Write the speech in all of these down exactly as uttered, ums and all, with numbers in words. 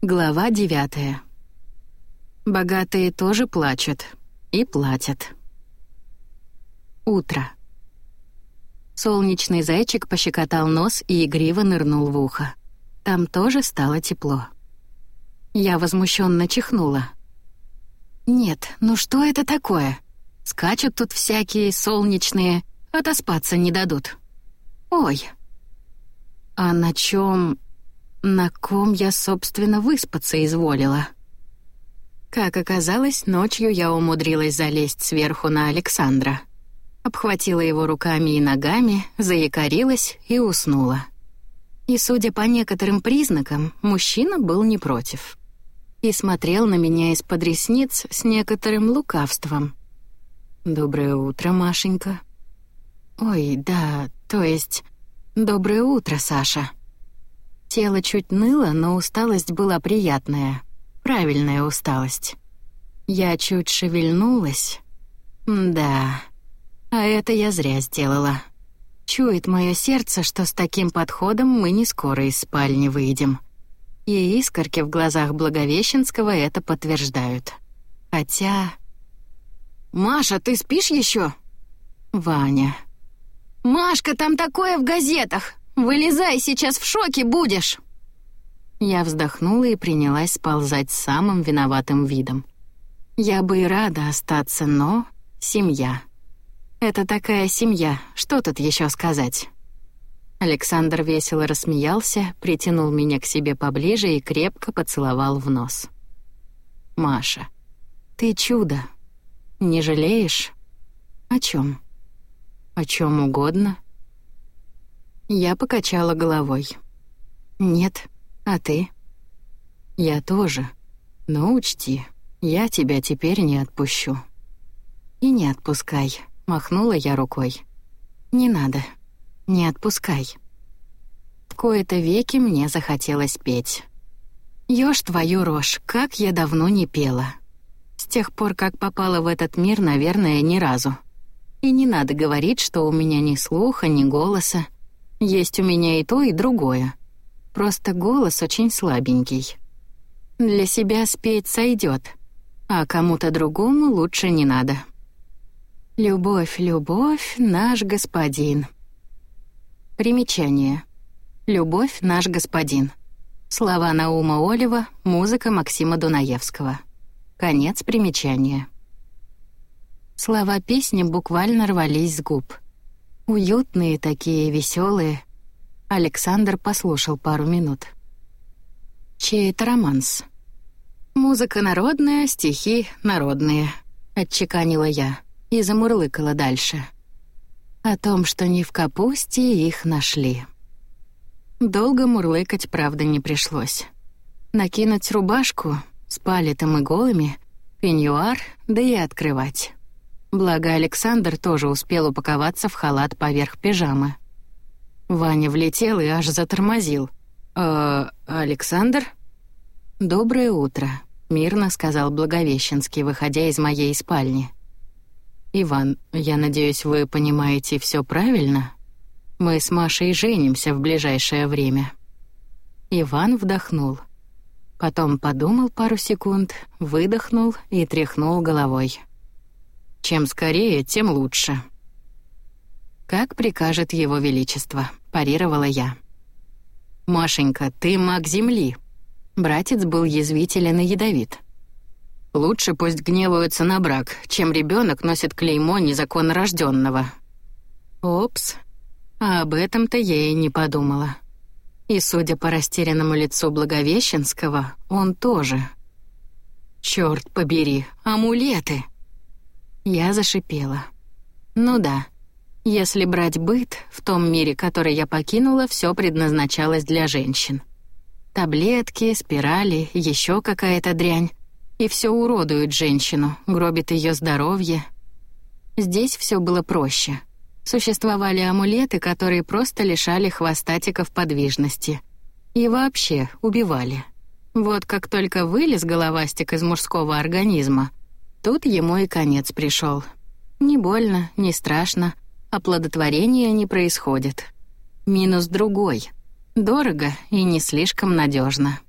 Глава девятая. Богатые тоже плачут и платят. Утро. Солнечный зайчик пощекотал нос и игриво нырнул в ухо. Там тоже стало тепло. Я возмущенно чихнула. Нет, ну что это такое? Скачут тут всякие солнечные, отоспаться не дадут. Ой. А на чем... На ком я, собственно, выспаться изволила? Как оказалось, ночью я умудрилась залезть сверху на Александра. Обхватила его руками и ногами, заякорилась и уснула. И, судя по некоторым признакам, мужчина был не против. И смотрел на меня из-под ресниц с некоторым лукавством. «Доброе утро, Машенька». «Ой, да, то есть... Доброе утро, Саша». Тело чуть ныло, но усталость была приятная. Правильная усталость. Я чуть шевельнулась. Да, а это я зря сделала. Чует мое сердце, что с таким подходом мы не скоро из спальни выйдем. И искорки в глазах Благовещенского это подтверждают. Хотя... «Маша, ты спишь еще?» Ваня. «Машка, там такое в газетах! Вылезай, сейчас в шоке будешь!» Я вздохнула и принялась сползать с самым виноватым видом. Я бы и рада остаться, но... Семья. Это такая семья, что тут еще сказать? Александр весело рассмеялся, притянул меня к себе поближе и крепко поцеловал в нос. «Маша, ты чудо. Не жалеешь? О чем? О чем угодно?» Я покачала головой. «Нет, а ты?» «Я тоже. Но учти, я тебя теперь не отпущу». «И не отпускай», — махнула я рукой. «Не надо. Не отпускай». В кои-то веки мне захотелось петь. Ёж твою рожь, как я давно не пела. С тех пор, как попала в этот мир, наверное, ни разу. И не надо говорить, что у меня ни слуха, ни голоса. Есть у меня и то, и другое. Просто голос очень слабенький. Для себя спеть сойдет, а кому-то другому лучше не надо. «Любовь, любовь, наш господин». Примечание. «Любовь, наш господин». Слова Наума Олева, музыка Максима Дунаевского. Конец примечания. Слова песни буквально рвались с губ. Уютные такие, веселые. Александр послушал пару минут. Чей это романс? Музыка народная, стихи народные, отчеканила я и замурлыкала дальше. О том, что не в капусте их нашли. Долго мурлыкать, правда, не пришлось. Накинуть рубашку с палетом и голыми, пеньюар, да и открывать. Благо, Александр тоже успел упаковаться в халат поверх пижамы. Ваня влетел и аж затормозил. «Э, Александр?» «Доброе утро», — мирно сказал Благовещенский, выходя из моей спальни. «Иван, я надеюсь, вы понимаете все правильно? Мы с Машей женимся в ближайшее время». Иван вдохнул. Потом подумал пару секунд, выдохнул и тряхнул головой. «Чем скорее, тем лучше». «Как прикажет его величество», — парировала я. «Машенька, ты маг земли». Братец был язвителен и ядовит. «Лучше пусть гневаются на брак, чем ребенок носит клеймо незаконно рожденного». Опс, а об этом-то я и не подумала. И, судя по растерянному лицу Благовещенского, он тоже. «Чёрт побери, амулеты!» Я зашипела. Ну да, если брать быт, в том мире, который я покинула, все предназначалось для женщин. Таблетки, спирали, еще какая-то дрянь. И все уродует женщину, гробит ее здоровье. Здесь все было проще. Существовали амулеты, которые просто лишали хвостатиков подвижности. И вообще убивали. Вот как только вылез головастик из мужского организма, тут ему и конец пришел. Не больно, не страшно, оплодотворение не происходит. Минус другой. Дорого и не слишком надежно.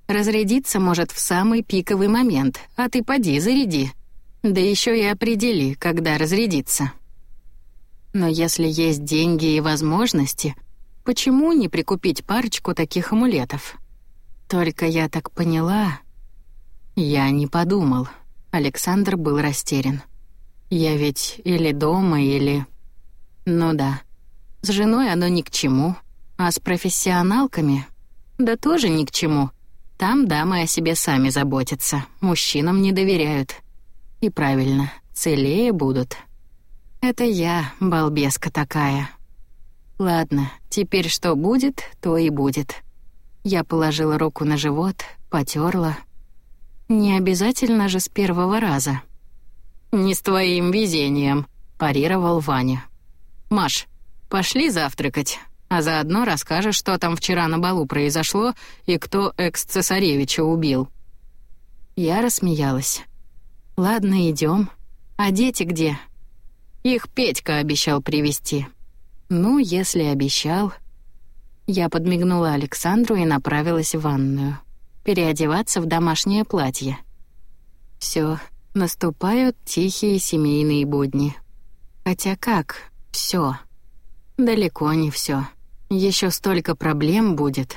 Разрядиться может в самый пиковый момент, а ты поди заряди. Да еще и определи, когда разрядиться. Но если есть деньги и возможности, почему не прикупить парочку таких амулетов? Только я так поняла... Я не подумал. Александр был растерян. Я ведь или дома, или... Ну да, с женой оно ни к чему, а с профессионалками... Да тоже ни к чему. Там дамы о себе сами заботятся, мужчинам не доверяют. И правильно, целее будут. Это я, балбеска такая. Ладно, теперь что будет, то и будет. Я положила руку на живот, потёрла. Не обязательно же с первого раза. «Не с твоим везением», — парировал Ваня. «Маш, пошли завтракать, а заодно расскажешь, что там вчера на балу произошло и кто экс-цесаревича убил». Я рассмеялась. «Ладно, идём. А дети где?» «Их Петька обещал привезти». «Ну, если обещал...» Я подмигнула Александру и направилась в ванную. Переодеваться в домашнее платье. Всё, наступают тихие семейные будни. Хотя как всё? Далеко не всё. Ещё столько проблем будет.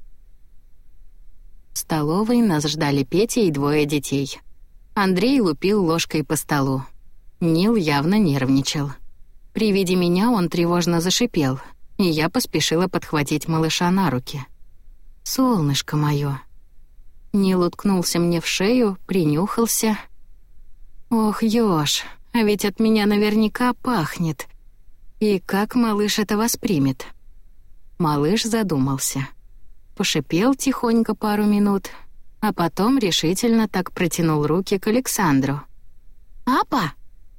В столовой нас ждали Петя и двое детей. Андрей лупил ложкой по столу. Нил явно нервничал. При виде меня он тревожно зашипел, и я поспешила подхватить малыша на руки. «Солнышко моё». Нил уткнулся мне в шею, принюхался. «Ох, Ёж, а ведь от меня наверняка пахнет. И как малыш это воспримет?» Малыш задумался. Пошипел тихонько пару минут, а потом решительно так протянул руки к Александру. «Апа!»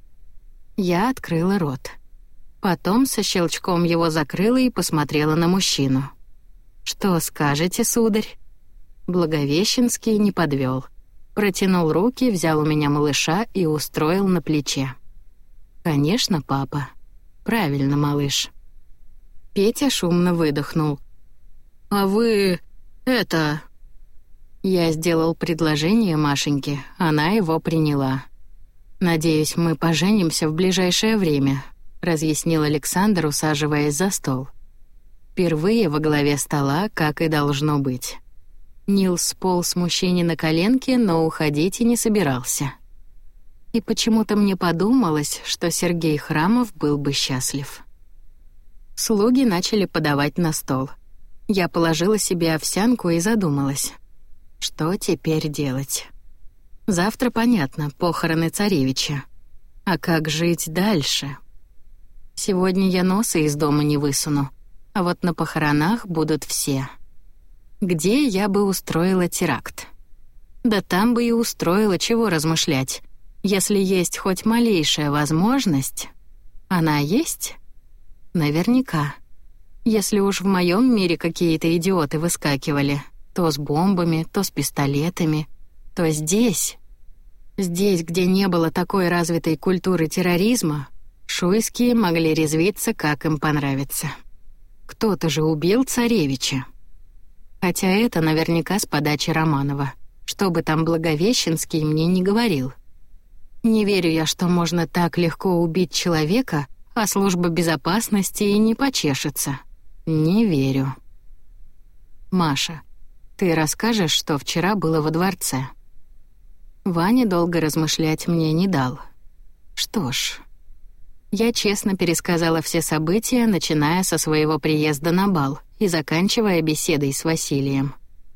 Я открыла рот. Потом со щелчком его закрыла и посмотрела на мужчину. «Что скажете, сударь?» Благовещенский не подвел. Протянул руки, взял у меня малыша и устроил на плече. «Конечно, папа. Правильно, малыш». Петя шумно выдохнул. «А вы... это...» Я сделал предложение Машеньке, она его приняла. «Надеюсь, мы поженимся в ближайшее время», — разъяснил Александр, усаживаясь за стол. Впервые во главе стола, как и должно быть. Нил сполз мужчине на коленки, но уходить и не собирался. И почему-то мне подумалось, что Сергей Храмов был бы счастлив. Слуги начали подавать на стол. Я положила себе овсянку и задумалась. Что теперь делать? Завтра, понятно, похороны царевича. А как жить дальше? Сегодня я носа из дома не высуну, а вот на похоронах будут все. Где я бы устроила теракт? Да там бы и устроила, чего размышлять. Если есть хоть малейшая возможность... Она есть? Наверняка. Если уж в моем мире какие-то идиоты выскакивали, то с бомбами, то с пистолетами, то здесь... Здесь, где не было такой развитой культуры терроризма, шуйские могли резвиться, как им понравится. Кто-то же убил царевича. Хотя это наверняка с подачи Романова, что бы там Благовещенский мне не говорил. Не верю я, что можно так легко убить человека, а служба безопасности и не почешется. Не верю. Маша, ты расскажешь, что вчера было во дворце? Ваня долго размышлять мне не дал. Что ж, я честно пересказала все события, начиная со своего приезда на бал и заканчивая беседой с Василием.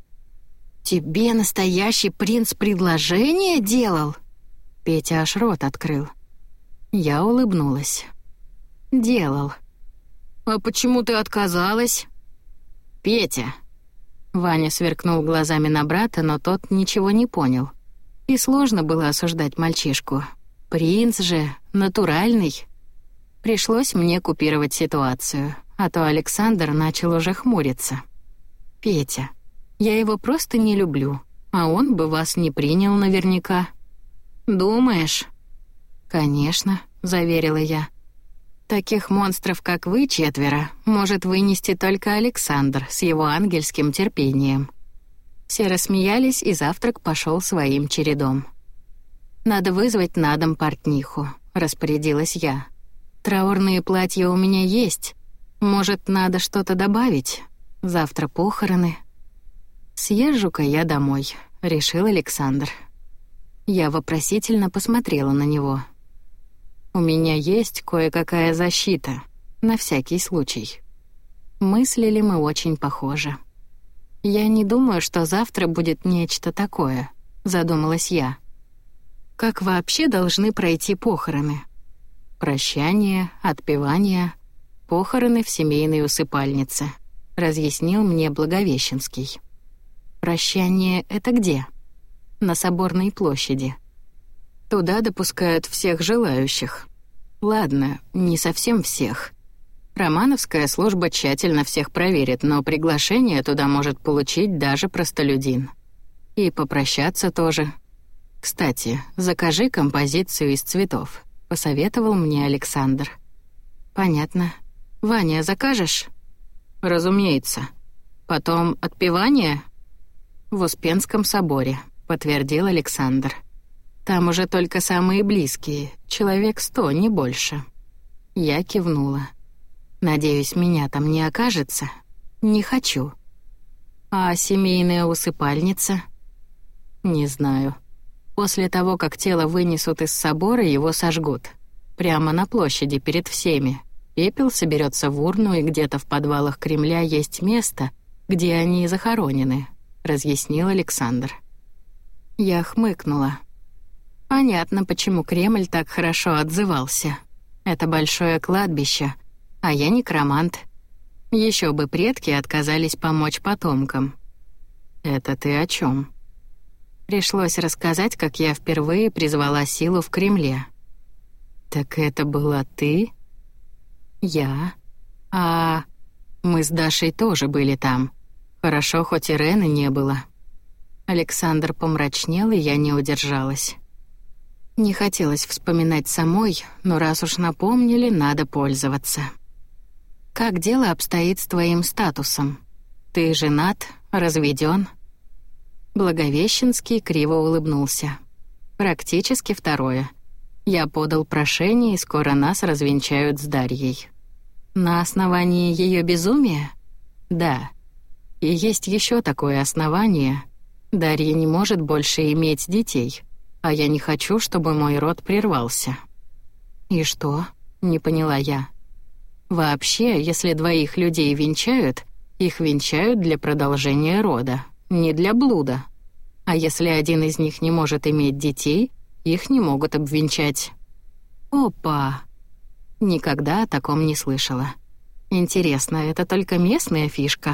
«Тебе настоящий принц предложение делал?» Петя аж рот открыл. Я улыбнулась. «Делал». «А почему ты отказалась?» «Петя». Ваня сверкнул глазами на брата, но тот ничего не понял. И сложно было осуждать мальчишку. Принц же, натуральный. Пришлось мне купировать ситуацию, а то Александр начал уже хмуриться. «Петя, я его просто не люблю, а он бы вас не принял наверняка». «Думаешь?» «Конечно», — заверила я. «Таких монстров, как вы, четверо, может вынести только Александр с его ангельским терпением». Все рассмеялись, и завтрак пошел своим чередом. «Надо вызвать на дом портниху», — распорядилась я. «Траурные платья у меня есть. Может, надо что-то добавить? Завтра похороны». «Съезжу-ка я домой», — решил Александр. Я вопросительно посмотрела на него. «У меня есть кое-какая защита, на всякий случай». Мыслили мы очень похоже. «Я не думаю, что завтра будет нечто такое», — задумалась я. «Как вообще должны пройти похороны? Прощание, отпевание, похороны в семейной усыпальнице», — разъяснил мне Благовещенский. «Прощание — это где?» «На Соборной площади. Туда допускают всех желающих. Ладно, не совсем всех. Романовская служба тщательно всех проверит, но приглашение туда может получить даже простолюдин. И попрощаться тоже. Кстати, закажи композицию из цветов», — посоветовал мне Александр. «Понятно. Ваня, закажешь?» «Разумеется. Потом отпевание?» «В Успенском соборе», — подтвердил Александр. «Там уже только самые близкие, человек сто, не больше». Я кивнула. «Надеюсь, меня там не окажется? Не хочу». «А семейная усыпальница?» «Не знаю. После того, как тело вынесут из собора, его сожгут. Прямо на площади перед всеми. Пепел соберется в урну, и где-то в подвалах Кремля есть место, где они захоронены», — разъяснил Александр. Я хмыкнула. Понятно, почему Кремль так хорошо отзывался. Это большое кладбище, а я некромант. Еще бы предки отказались помочь потомкам. «Это ты о чем? Пришлось рассказать, как я впервые призвала силу в Кремле. «Так это была ты?» «Я. А мы с Дашей тоже были там. Хорошо, хоть Ирены не было». Александр помрачнел, и я не удержалась. Не хотелось вспоминать самой, но раз уж напомнили, надо пользоваться. «Как дело обстоит с твоим статусом? Ты женат, разведён?» Благовещенский криво улыбнулся. «Практически второе. Я подал прошение, и скоро нас развенчают с Дарьей». «На основании её безумия?» «Да. И есть ещё такое основание. Дарья не может больше иметь детей, а я не хочу, чтобы мой род прервался». «И что?» — не поняла я. «Вообще, если двоих людей венчают, их венчают для продолжения рода, не для блуда. А если один из них не может иметь детей, их не могут обвенчать». «Опа!» Никогда о таком не слышала. Интересно, это только местная фишка?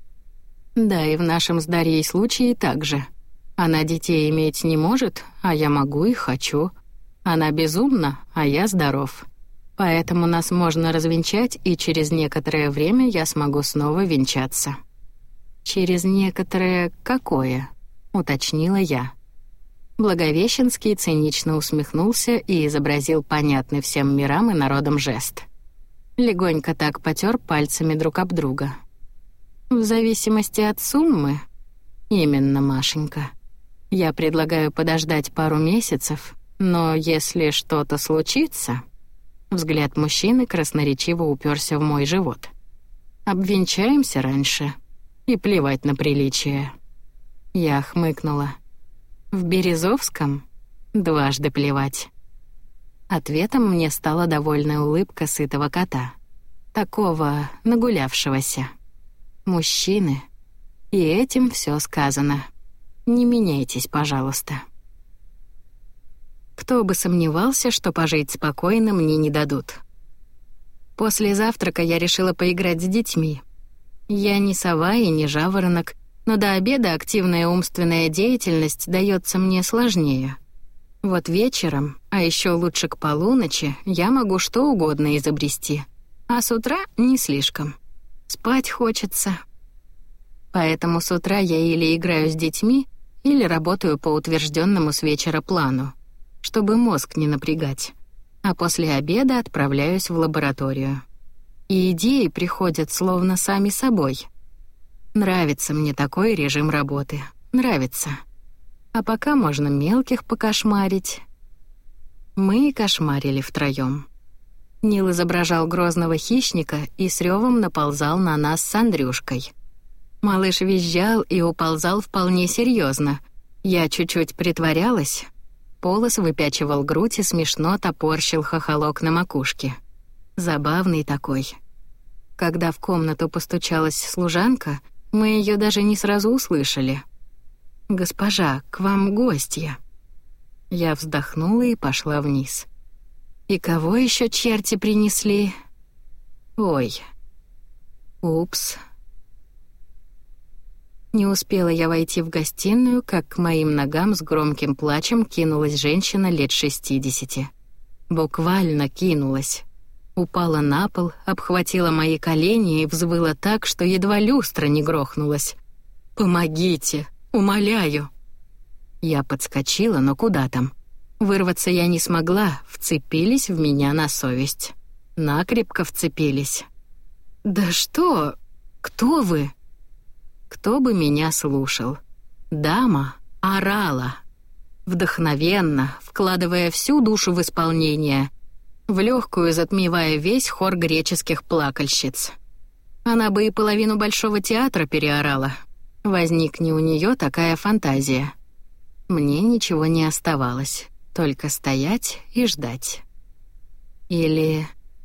Да, и в нашем с Дарьей случае так же. Она детей иметь не может, а я могу и хочу. Она безумна, а я здоров. Поэтому нас можно развенчать, и через некоторое время я смогу снова венчаться. «Через некоторое какое?» — уточнила я. Благовещенский цинично усмехнулся и изобразил понятный всем мирам и народам жест. Легонько так потер пальцами друг об друга. «В зависимости от суммы?» «Именно, Машенька. Я предлагаю подождать пару месяцев, но если что-то случится...» Взгляд мужчины красноречиво уперся в мой живот. «Обвенчаемся раньше. И плевать на приличие». Я хмыкнула. «В Березовском? Дважды плевать». Ответом мне стала довольная улыбка сытого кота. Такого нагулявшегося. Мужчины. И этим все сказано. Не меняйтесь, пожалуйста. Кто бы сомневался, что пожить спокойно мне не дадут. После завтрака я решила поиграть с детьми. Я не сова и не жаворонок, но до обеда активная умственная деятельность дается мне сложнее. Вот вечером, а еще лучше к полуночи, я могу что угодно изобрести, а с утра не слишком. Спать хочется. Поэтому с утра я или играю с детьми, или работаю по утвержденному с вечера плану, чтобы мозг не напрягать, а после обеда отправляюсь в лабораторию. И идеи приходят словно сами собой. Нравится мне такой режим работы, Нравится. А пока можно мелких покошмарить. Мы и кошмарили втроём. Нил изображал грозного хищника и с рёвом наползал на нас с Андрюшкой. Малыш визжал и уползал вполне серьёзно. Я чуть-чуть притворялась. Полос выпячивал грудь и смешно топорщил хохолок на макушке. Забавный такой. Когда в комнату постучалась служанка, мы её даже не сразу услышали. «Госпожа, к вам гостья». Я вздохнула и пошла вниз. И кого еще черти принесли? Ой. Упс. Не успела я войти в гостиную, как к моим ногам с громким плачем кинулась женщина лет шестидесяти. Буквально кинулась. Упала на пол, обхватила мои колени и взвыла так, что едва люстра не грохнулась. «Помогите! Умоляю!» Я подскочила, но куда там? Вырваться я не смогла, вцепились в меня на совесть. Накрепко вцепились. «Да что? Кто вы?» Кто бы меня слушал? Дама орала. Вдохновенно, вкладывая всю душу в исполнение, в легкую затмевая весь хор греческих плакальщиц. Она бы и половину Большого театра переорала. Возникне у нее такая фантазия. Мне ничего не оставалось. Только стоять и ждать. Или...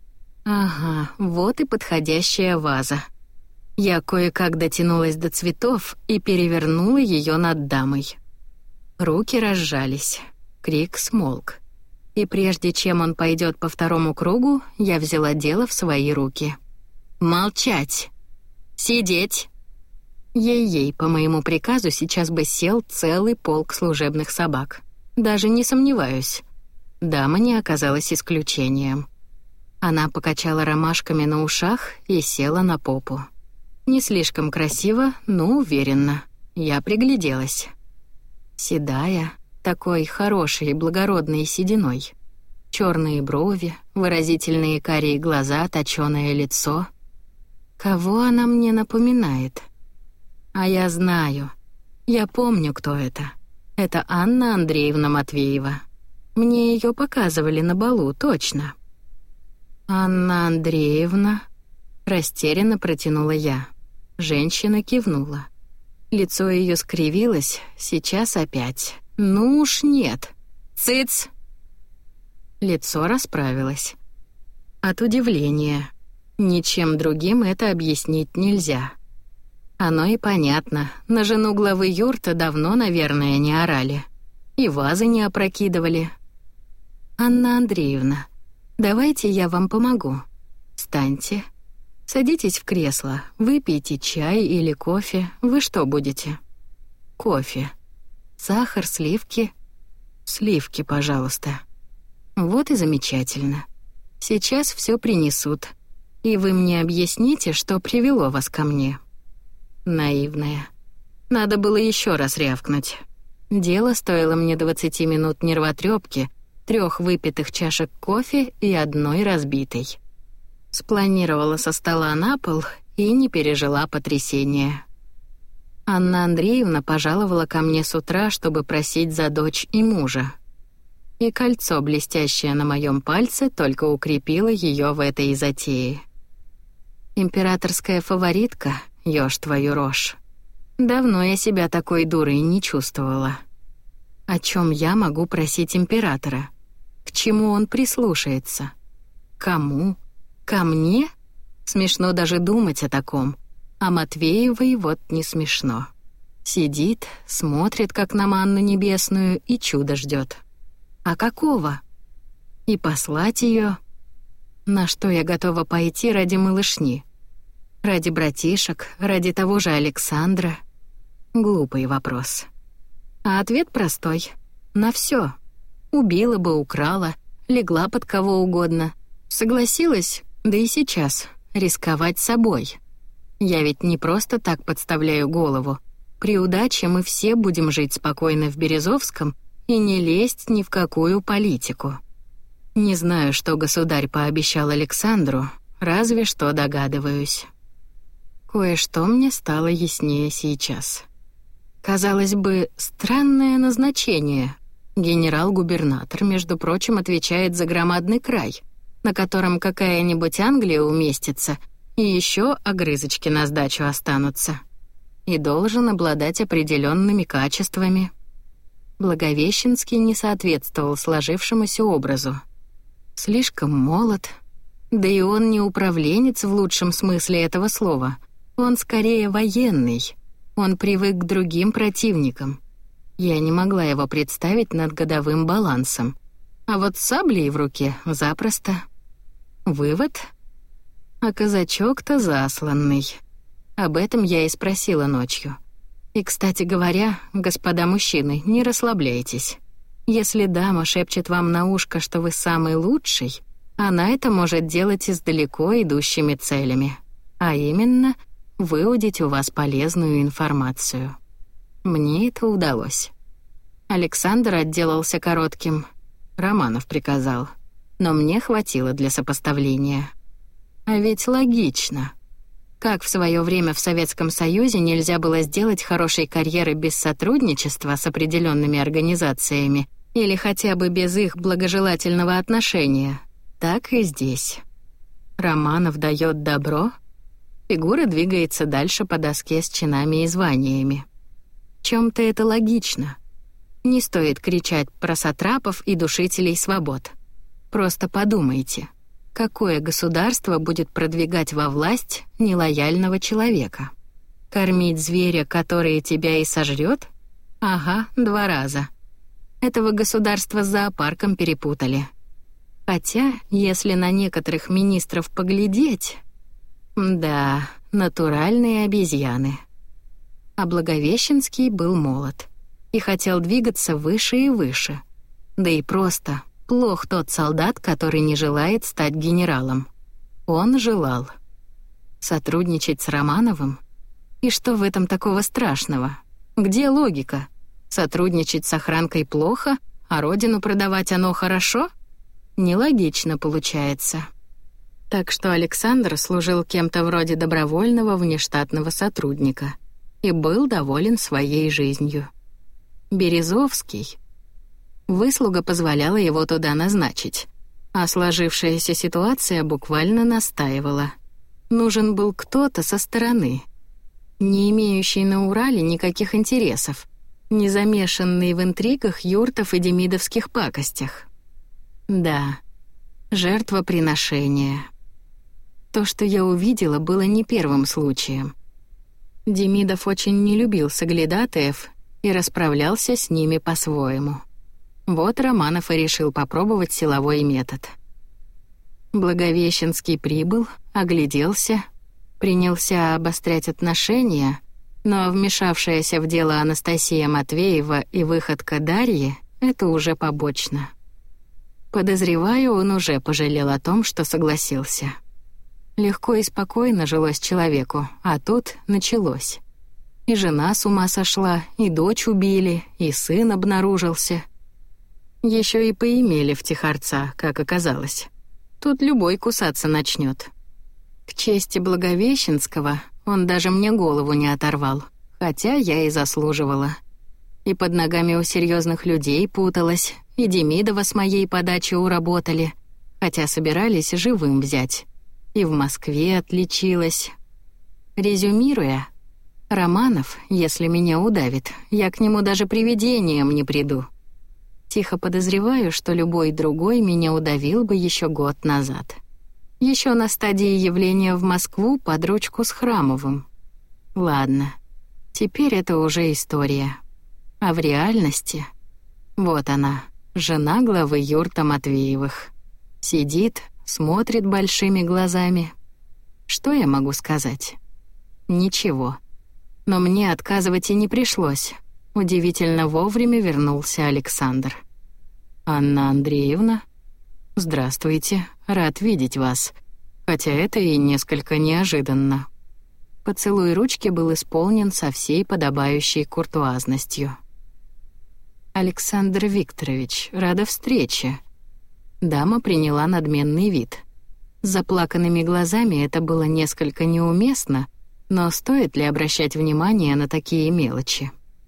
Ага, вот и подходящая ваза. Я кое-как дотянулась до цветов и перевернула ее над дамой. Руки разжались. Крик смолк. И прежде чем он пойдет по второму кругу, я взяла дело в свои руки. «Молчать! Сидеть!» Ей-ей, по моему приказу, сейчас бы сел целый полк служебных собак. Даже не сомневаюсь. Дама не оказалась исключением. Она покачала ромашками на ушах и села на попу. Не слишком красиво, но уверенно. Я пригляделась. Седая, такой хорошей и благородной сединой. Черные брови, выразительные карие глаза, точёное лицо. Кого она мне напоминает? А я знаю. Я помню, кто это. Это Анна Андреевна Матвеева. Мне ее показывали на балу, точно. «Анна Андреевна...» Растерянно протянула я. Женщина кивнула. Лицо ее скривилось, сейчас опять. «Ну уж нет. Цыц!» Лицо расправилось. От удивления. Ничем другим это объяснить нельзя. Оно и понятно. На жену главы юрта давно, наверное, не орали. И вазы не опрокидывали. «Анна Андреевна, давайте я вам помогу. Встаньте. Садитесь в кресло, выпейте чай или кофе. Вы что будете?» «Кофе. Сахар, сливки?» «Сливки, пожалуйста». «Вот и замечательно. Сейчас все принесут. И вы мне объясните, что привело вас ко мне». Наивная. Надо было еще раз рявкнуть. Дело стоило мне двадцати минут нервотрепки, трех выпитых чашек кофе и одной разбитой. Спланировала со стола на пол и не пережила потрясения. Анна Андреевна пожаловала ко мне с утра, чтобы просить за дочь и мужа. И кольцо, блестящее на моем пальце, только укрепило ее в этой затее. Императорская фаворитка, ёж твою рожь. Давно я себя такой дурой не чувствовала. О чем я могу просить императора? К чему он прислушается? Кому? Ко мне? Смешно даже думать о таком. А Матвеевой вот не смешно. Сидит, смотрит, как на манну небесную, и чудо ждет. А какого? И послать ее? На что я готова пойти ради малышни? Ради братишек, ради того же Александра? Глупый вопрос. А ответ простой. На все. Убила бы, украла, легла под кого угодно. Согласилась, да и сейчас, рисковать собой. Я ведь не просто так подставляю голову. При удаче мы все будем жить спокойно в Березовском и не лезть ни в какую политику. Не знаю, что государь пообещал Александру, разве что догадываюсь. Кое-что мне стало яснее сейчас. Казалось бы, странное назначение. Генерал-губернатор, между прочим, отвечает за громадный край, на котором какая-нибудь Англия уместится, и еще огрызочки на сдачу останутся. И должен обладать определенными качествами. Благовещенский не соответствовал сложившемуся образу. Слишком молод. Да и он не управленец в лучшем смысле этого слова. Он скорее военный. Он привык к другим противникам. Я не могла его представить над годовым балансом. А вот с саблей в руке запросто. Вывод? А казачок-то засланный. Об этом я и спросила ночью. И, кстати говоря, господа мужчины, не расслабляйтесь. Если дама шепчет вам на ушко, что вы самый лучший, она это может делать и с далеко идущими целями. А именно, выудить у вас полезную информацию. Мне это удалось. Александр отделался коротким. Романов приказал. Но мне хватило для сопоставления. А ведь логично. Как в свое время в Советском Союзе нельзя было сделать хорошей карьеры без сотрудничества с определенными организациями или хотя бы без их благожелательного отношения, так и здесь. Романов дает добро, фигура двигается дальше по доске с чинами и званиями. В чем-то это логично. Не стоит кричать про сатрапов и душителей свобод. Просто подумайте. Какое государство будет продвигать во власть нелояльного человека? Кормить зверя, который тебя и сожрет? Ага, два раза. Этого государства с зоопарком перепутали. Хотя, если на некоторых министров поглядеть... Да, натуральные обезьяны. А Благовещенский был молод и хотел двигаться выше и выше. Да и просто... Плох тот солдат, который не желает стать генералом. Он желал. Сотрудничать с Романовым? И что в этом такого страшного? Где логика? Сотрудничать с охранкой плохо, а родину продавать оно хорошо? Нелогично получается. Так что Александр служил кем-то вроде добровольного внештатного сотрудника и был доволен своей жизнью. Березовский... Выслуга позволяла его туда назначить, а сложившаяся ситуация буквально настаивала. Нужен был кто-то со стороны, не имеющий на Урале никаких интересов, не замешанный в интригах юртов и демидовских пакостях. Да, жертвоприношение. То, что я увидела, было не первым случаем. Демидов очень не любил соглядатаев и расправлялся с ними по-своему. Вот Романов и решил попробовать силовой метод. Благовещенский прибыл, огляделся, принялся обострять отношения, но вмешавшаяся в дело Анастасия Матвеева и выходка Дарьи — это уже побочно. Подозреваю, он уже пожалел о том, что согласился. Легко и спокойно жилось человеку, а тут началось. И жена с ума сошла, и дочь убили, и сын обнаружился — еще и поимели втихарца, как оказалось. Тут любой кусаться начнет. К чести Благовещенского он даже мне голову не оторвал, хотя я и заслуживала. И под ногами у серьезных людей путалась, и Демидова с моей подачи уработали, хотя собирались живым взять. И в Москве отличилась. Резюмируя, Романов, если меня удавит, я к нему даже привидением не приду. Тихо подозреваю, что любой другой меня удавил бы еще год назад. Еще на стадии явления в Москву под ручку с Храмовым. Ладно, теперь это уже история. А в реальности... Вот она, жена главы юрта Матвеевых. Сидит, смотрит большими глазами. Что я могу сказать? Ничего. Но мне отказывать и не пришлось. Удивительно вовремя вернулся Александр. «Анна Андреевна? Здравствуйте, рад видеть вас. Хотя это и несколько неожиданно». Поцелуй ручки был исполнен со всей подобающей куртуазностью. «Александр Викторович, рада встрече». Дама приняла надменный вид. С заплаканными глазами это было несколько неуместно, но стоит ли обращать внимание на такие мелочи?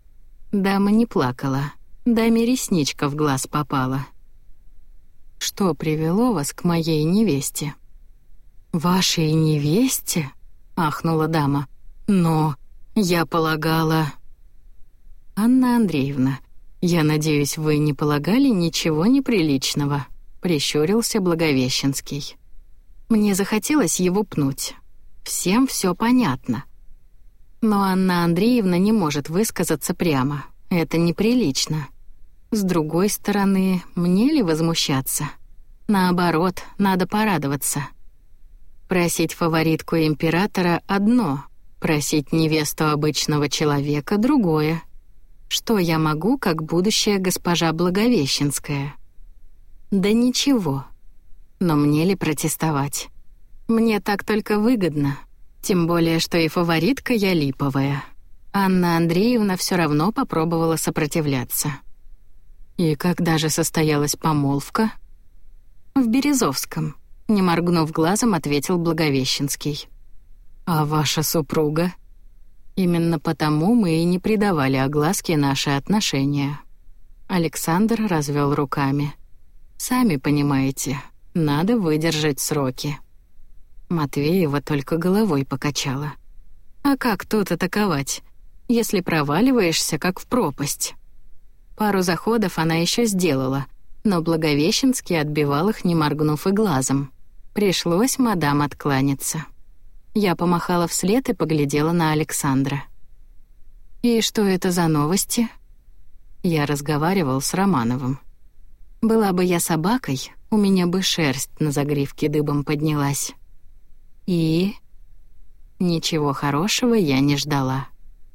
Дама не плакала, даме ресничка в глаз попала. «Что привело вас к моей невесте?» «Вашей невесте?» — ахнула дама. «Но я полагала...» «Анна Андреевна, я надеюсь, вы не полагали ничего неприличного?» — прищурился Благовещенский. Мне захотелось его пнуть. Всем все понятно. Но Анна Андреевна не может высказаться прямо. Это неприлично. С другой стороны, мне ли возмущаться? Наоборот, надо порадоваться. Просить фаворитку императора — одно, просить невесту обычного человека — другое. Что я могу, как будущая госпожа Благовещенская? Да ничего. Но мне ли протестовать? Мне так только выгодно. Тем более, что и фаворитка я липовая. Анна Андреевна все равно попробовала сопротивляться. И когда же состоялась помолвка? В Березовском, не моргнув глазом, ответил Благовещенский. А ваша супруга? Именно потому мы и не придавали огласке наши отношения. Александр развел руками. Сами понимаете, надо выдержать сроки. Матвеева только головой покачала. А как тут атаковать, если проваливаешься, как в пропасть? Пару заходов она еще сделала, но Благовещенский отбивал их, не моргнув и глазом. Пришлось мадам откланяться. Я помахала вслед и поглядела на Александра. «И что это за новости?» Я разговаривал с Романовым. «Была бы я собакой, у меня бы шерсть на загривке дыбом поднялась». И... Ничего хорошего я не ждала.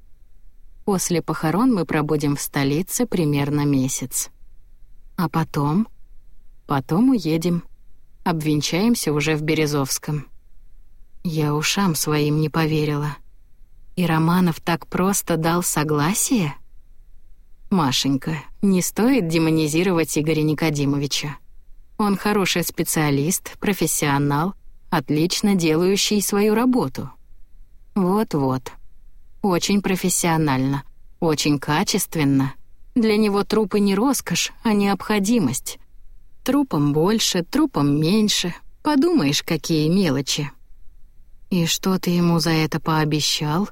После похорон мы пробудем в столице примерно месяц. А потом? Потом уедем. Обвенчаемся уже в Березовском. Я ушам своим не поверила. И Романов так просто дал согласие? Машенька, не стоит демонизировать Игоря Никодимовича. Он хороший специалист, профессионал, отлично делающий свою работу. Вот-вот. Очень профессионально, очень качественно. Для него трупы не роскошь, а необходимость. Трупом больше, трупом меньше. Подумаешь, какие мелочи. И что ты ему за это пообещал?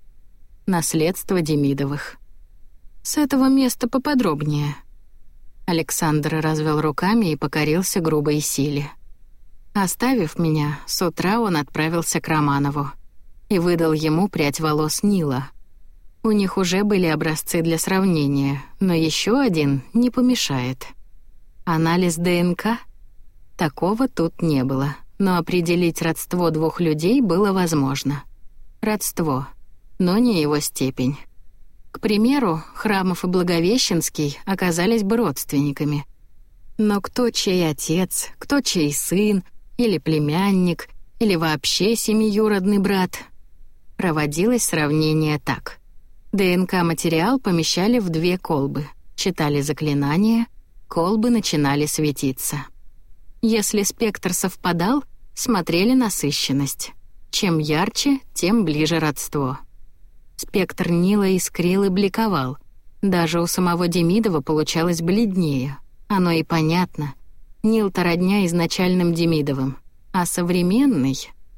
Наследство Демидовых. С этого места поподробнее. Александр развел руками и покорился грубой силе. Оставив меня, с утра он отправился к Романову и выдал ему прядь волос Нила. У них уже были образцы для сравнения, но еще один не помешает. Анализ ДНК? Такого тут не было, но определить родство двух людей было возможно. Родство, но не его степень. К примеру, Храмов и Благовещенский оказались бы родственниками. Но кто чей отец, кто чей сын, или племянник, или вообще семиюродный брат? Проводилось сравнение так. ДНК-материал помещали в две колбы, читали заклинания, колбы начинали светиться. Если спектр совпадал, смотрели насыщенность. Чем ярче, тем ближе родство. Спектр Нила искрил и бликовал. Даже у самого Демидова получалось бледнее. Оно и понятно. Нил-то родня изначальным Демидовым, а современный...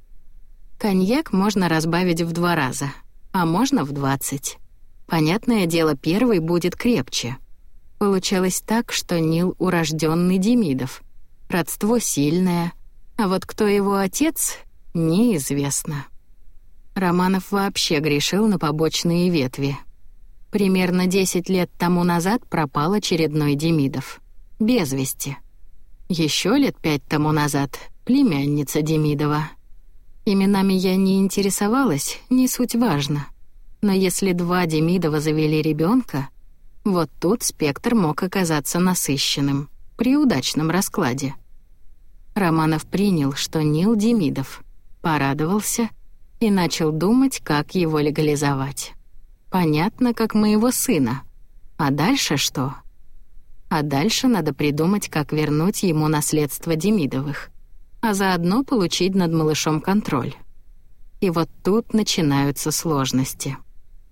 Коньяк можно разбавить в два раза, а можно в двадцать. Понятное дело, первый будет крепче. Получалось так, что Нил урожденный Демидов. Родство сильное, а вот кто его отец, неизвестно. Романов вообще грешил на побочные ветви. Примерно десять лет тому назад пропал очередной Демидов. Без вести. Еще лет пять тому назад племянница Демидова. Именами я не интересовалась, не суть важно. Но если два Демидова завели ребенка, вот тут спектр мог оказаться насыщенным, при удачном раскладе. Романов принял, что Нил Демидов, порадовался и начал думать, как его легализовать. Понятно, как моего сына. А дальше что? А дальше надо придумать, как вернуть ему наследство Демидовых, а заодно получить над малышом контроль. И вот тут начинаются сложности.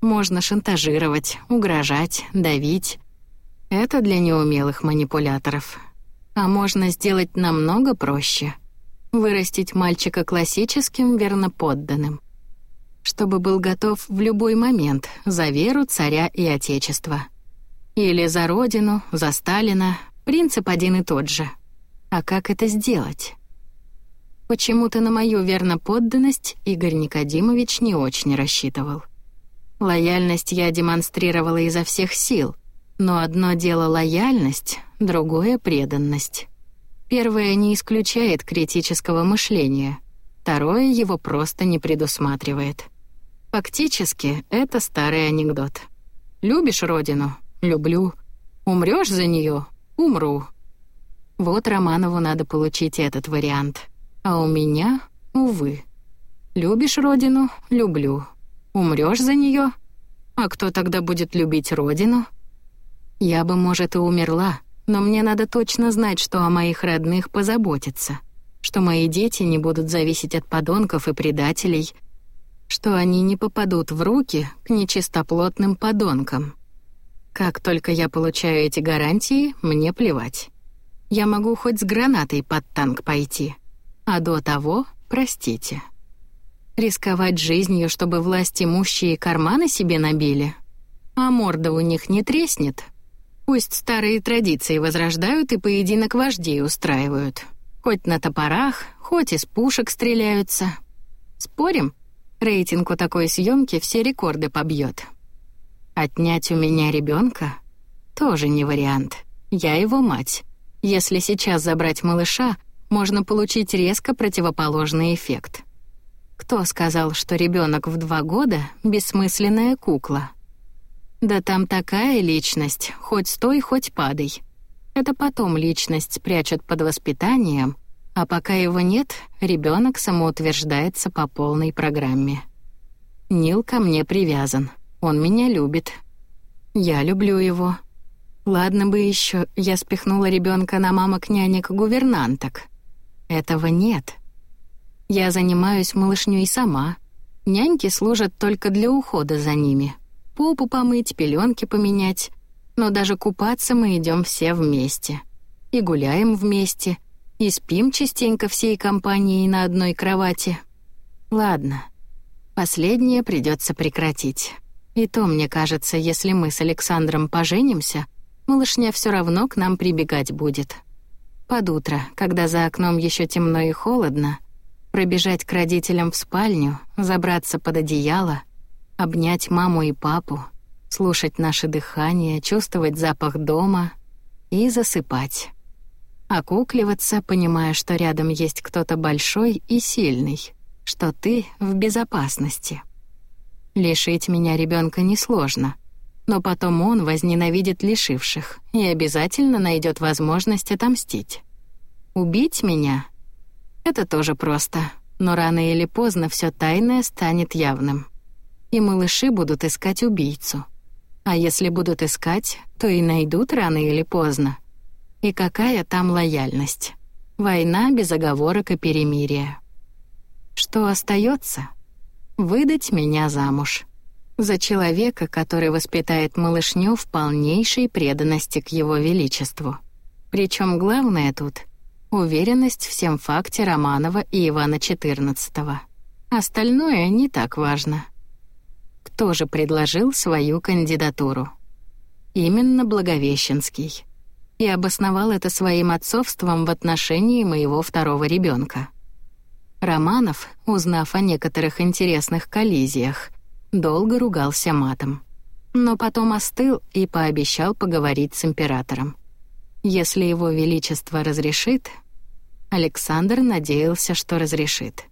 Можно шантажировать, угрожать, давить. Это для неумелых манипуляторов. А можно сделать намного проще. Вырастить мальчика классическим верноподданным. Чтобы был готов в любой момент за веру царя и отечества. Или за родину, за Сталина. Принцип один и тот же. А как это сделать? Почему-то на мою верноподданность Игорь Никодимович не очень рассчитывал. Лояльность я демонстрировала изо всех сил, но одно дело лояльность, другое — преданность. Первое не исключает критического мышления, второе его просто не предусматривает. Фактически, это старый анекдот. «Любишь родину? Люблю. Умрёшь за неё? Умру». Вот Романову надо получить этот вариант. А у меня, увы. Любишь родину? Люблю. Умрёшь за неё? А кто тогда будет любить родину? Я бы, может, и умерла, но мне надо точно знать, что о моих родных позаботятся, что мои дети не будут зависеть от подонков и предателей, что они не попадут в руки к нечистоплотным подонкам. Как только я получаю эти гарантии, мне плевать. Я могу хоть с гранатой под танк пойти, а до того простите. Рисковать жизнью, чтобы власть имущие карманы себе набили? А морда у них не треснет? Пусть старые традиции возрождают и поединок вождей устраивают. Хоть на топорах, хоть из пушек стреляются. Спорим? Рейтинг у такой съемки все рекорды побьет. Отнять у меня ребенка тоже не вариант. Я его мать. Если сейчас забрать малыша, можно получить резко противоположный эффект. Кто сказал, что ребенок в два года — бессмысленная кукла? Да там такая личность, хоть стой, хоть падай. Это потом личность спрячут под воспитанием, а пока его нет, ребенок самоутверждается по полной программе. Нил ко мне привязан, он меня любит. Я люблю его. Ладно бы еще я спихнула ребенка на мамок-нянек-гувернанток. Этого нет. Я занимаюсь малышней сама. Няньки служат только для ухода за ними. Попу помыть, пеленки поменять. Но даже купаться мы идем все вместе. И гуляем вместе, и спим частенько всей компанией на одной кровати. Ладно, последнее придется прекратить. И то, мне кажется, если мы с Александром поженимся, малышня все равно к нам прибегать будет. Под утро, когда за окном еще темно и холодно, пробежать к родителям в спальню, забраться под одеяло, обнять маму и папу, слушать наше дыхание, чувствовать запах дома и засыпать. Окукливаться, понимая, что рядом есть кто-то большой и сильный, что ты в безопасности. Лишить меня ребенка несложно, но потом он возненавидит лишивших и обязательно найдет возможность отомстить. Убить меня — это тоже просто, но рано или поздно все тайное станет явным. И малыши будут искать убийцу. А если будут искать, то и найдут рано или поздно. И какая там лояльность? Война без оговорок и перемирия. Что остается? Выдать меня замуж. За человека, который воспитает малышню в полнейшей преданности к его величеству. Причем главное тут — уверенность в всем факте Романова и Ивана четырнадцатого. Остальное не так важно. Кто же предложил свою кандидатуру? Именно Благовещенский. И обосновал это своим отцовством в отношении моего второго ребенка. Романов, узнав о некоторых интересных коллизиях, долго ругался матом. Но потом остыл и пообещал поговорить с императором. Если его величество разрешит, Александр надеялся, что разрешит.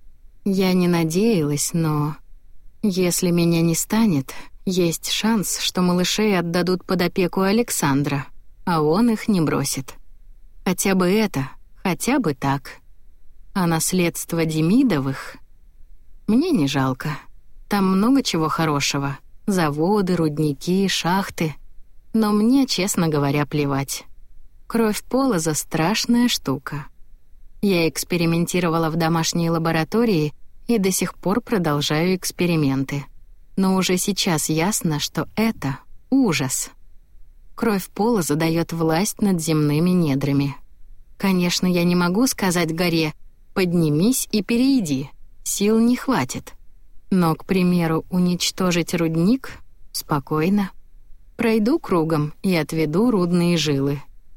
Я не надеялась, но если меня не станет, есть шанс, что малышей отдадут под опеку Александра, а он их не бросит. Хотя бы это, хотя бы так. А наследство Демидовых мне не жалко. Там много чего хорошего. Заводы, рудники, шахты. Но мне, честно говоря, плевать. Кровь Полоза — страшная штука. Я экспериментировала в домашней лаборатории и до сих пор продолжаю эксперименты. но уже сейчас ясно, что это ужас. Кровь Полоза даёт власть над земными недрами. Конечно, я не могу сказать горе «поднимись и перейди», сил не хватит. Но, к примеру, уничтожить рудник — спокойно. Пройду кругом и отведу рудные жилы.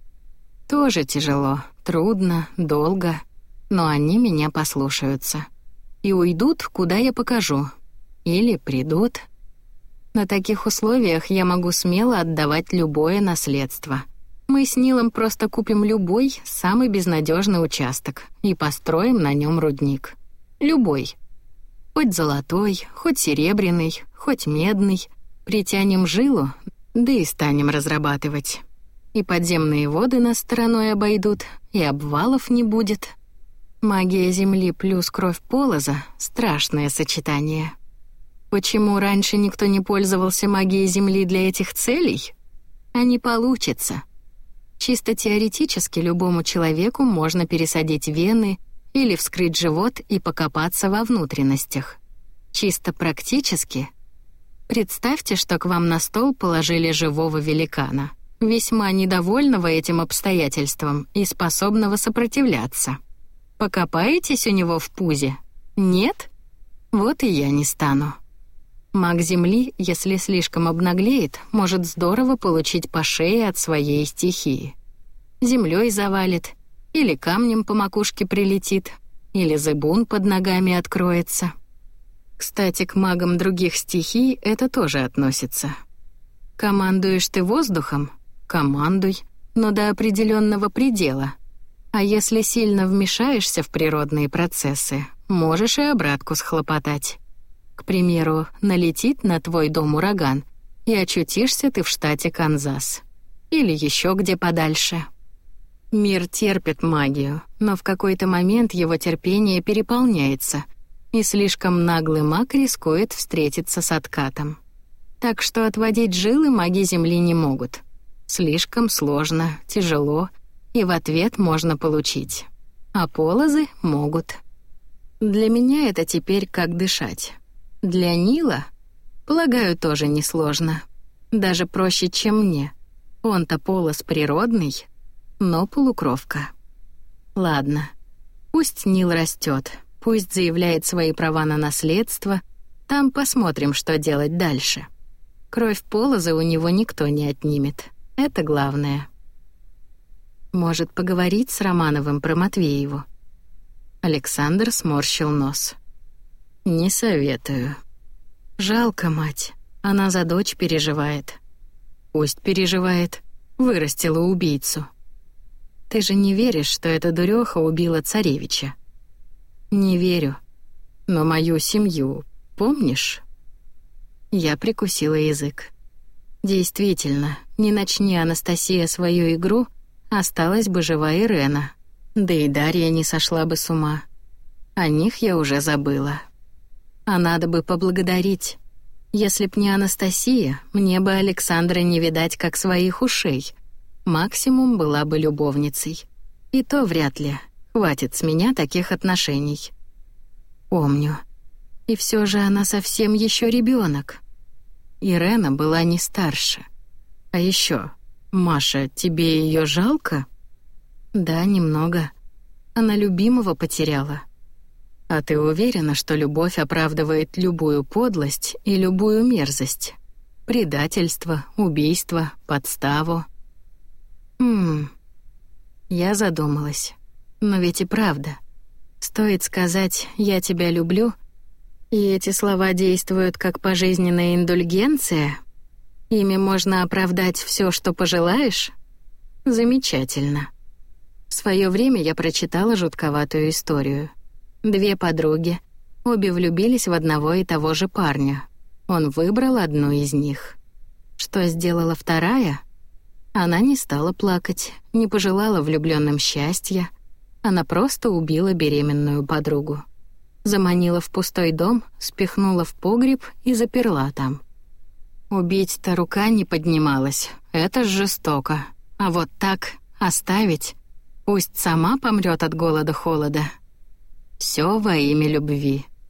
Тоже тяжело, трудно, долго, но они меня послушаются. И уйдут, куда я покажу. Или придут. На таких условиях я могу смело отдавать любое наследство. Мы с Нилом просто купим любой, самый безнадежный участок и построим на нем рудник. Любой. Хоть золотой, хоть серебряный, хоть медный. Притянем жилу, да и станем разрабатывать. И подземные воды нас стороной обойдут, и обвалов не будет. Магия Земли плюс кровь Полоза — страшное сочетание. Почему раньше никто не пользовался магией Земли для этих целей? А не получится. Чисто теоретически любому человеку можно пересадить вены или вскрыть живот и покопаться во внутренностях. Чисто практически. Представьте, что к вам на стол положили живого великана, весьма недовольного этим обстоятельством и способного сопротивляться. Покопаетесь у него в пузе? Нет? Вот и я не стану. Маг Земли, если слишком обнаглеет, может здорово получить по шее от своей стихии. Землей завалит, или камнем по макушке прилетит, или зыбун под ногами откроется. Кстати, к магам других стихий это тоже относится. Командуешь ты воздухом? Командуй, но до определенного предела. А если сильно вмешаешься в природные процессы, можешь и обратку схлопотать. К примеру, налетит на твой дом ураган, и очутишься ты в штате Канзас. Или еще где подальше. Мир терпит магию, но в какой-то момент его терпение переполняется, и слишком наглый маг рискует встретиться с откатом. Так что отводить жилы маги Земли не могут. Слишком сложно, тяжело, и в ответ можно получить. А Полозы могут. Для меня это теперь как дышать. Для Нила, полагаю, тоже несложно. Даже проще, чем мне. Он-то Полоз природный, но полукровка. Ладно, пусть Нил растет, пусть заявляет свои права на наследство, там посмотрим, что делать дальше. Кровь Полоза у него никто не отнимет, это главное. Может, поговорить с Романовым про Матвееву? Александр сморщил нос. «Не советую. Жалко мать, она за дочь переживает». «Пусть переживает, вырастила убийцу». «Ты же не веришь, что эта дуреха убила царевича?» «Не верю. Но мою семью помнишь?» Я прикусила язык. Действительно, не начни Анастасия свою игру, осталась бы жива Ирена. Да и Дарья не сошла бы с ума. О них я уже забыла. А надо бы поблагодарить. Если б не Анастасия, мне бы Александра не видать как своих ушей. Максимум была бы любовницей. И то вряд ли. Хватит с меня таких отношений. Помню. И все же она совсем еще ребенок. Ирена была не старше. А еще, Маша, тебе ее жалко? Да, немного. Она любимого потеряла. А ты уверена, что любовь оправдывает любую подлость и любую мерзость? Предательство, убийство, подставу. Хм. Я задумалась. Но ведь и правда. Стоит сказать «я тебя люблю», и эти слова действуют как пожизненная индульгенция. Ими можно оправдать все, что пожелаешь? Замечательно. В свое время я прочитала жутковатую историю. Две подруги, обе влюбились в одного и того же парня. Он выбрал одну из них. Что сделала вторая? Она не стала плакать, не пожелала влюбленным счастья. Она просто убила беременную подругу. Заманила в пустой дом, спихнула в погреб и заперла там. Убить-то рука не поднималась, это ж жестоко. А вот так оставить, пусть сама помрет от голода-холода. Все во имя любви.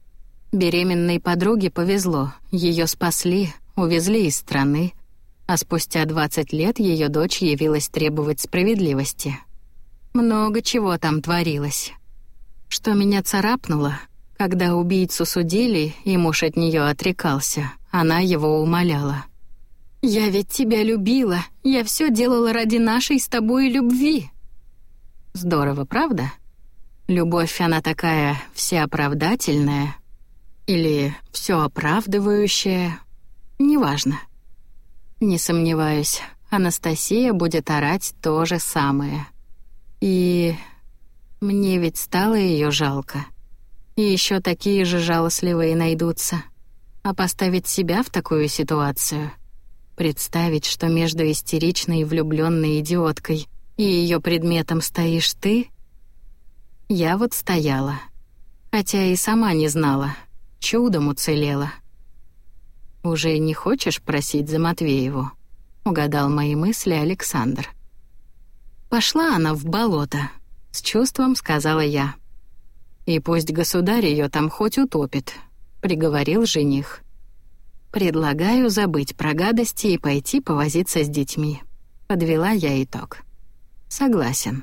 Беременной подруге повезло, ее спасли, увезли из страны, а спустя двадцать лет ее дочь явилась требовать справедливости. Много чего там творилось. Что меня царапнуло, когда убийцу судили, и муж от нее отрекался, она его умоляла. «Я ведь тебя любила, я все делала ради нашей с тобой любви». Здорово, правда? Любовь, она такая всеоправдательная или всеоправдывающая, неважно. Не сомневаюсь, Анастасия будет орать то же самое. И мне ведь стало ее жалко. И еще такие же жалостливые найдутся. А поставить себя в такую ситуацию, представить, что между истеричной и влюбленной идиоткой и ее предметом стоишь ты? Я вот стояла, хотя и сама не знала, чудом уцелела. «Уже не хочешь просить за Матвееву?» — угадал мои мысли Александр. «Пошла она в болото», — с чувством сказала я. «И пусть государь ее там хоть утопит», — приговорил жених. «Предлагаю забыть про гадости и пойти повозиться с детьми», — подвела я итог. «Согласен».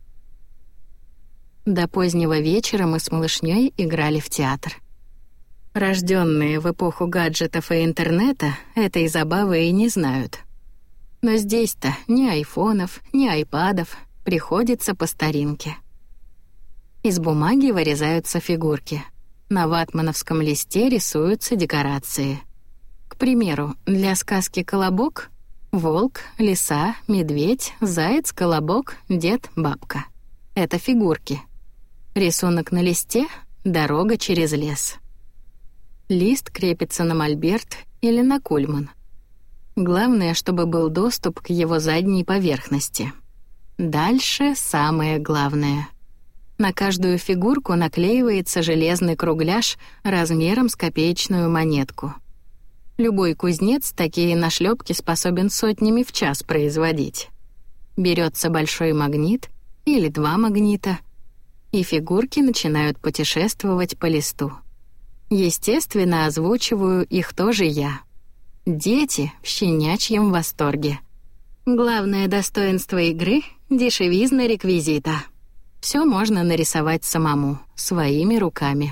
До позднего вечера мы с малышней играли в театр. Рожденные в эпоху гаджетов и интернета этой забавы и не знают. Но здесь-то ни айфонов, ни айпадов, приходится по старинке. Из бумаги вырезаются фигурки. На ватмановском листе рисуются декорации. К примеру, для сказки «Колобок» — волк, лиса, медведь, заяц, колобок, дед, бабка. Это фигурки. Рисунок на листе — дорога через лес. Лист крепится на мольберт или на кульман. Главное, чтобы был доступ к его задней поверхности. Дальше самое главное. На каждую фигурку наклеивается железный кругляш размером с копеечную монетку. Любой кузнец такие нашлепки способен сотнями в час производить. Берется большой магнит или два магнита, и фигурки начинают путешествовать по листу. Естественно, озвучиваю их тоже я. Дети в щенячьем восторге. Главное достоинство игры — дешевизна реквизита. Все можно нарисовать самому, своими руками.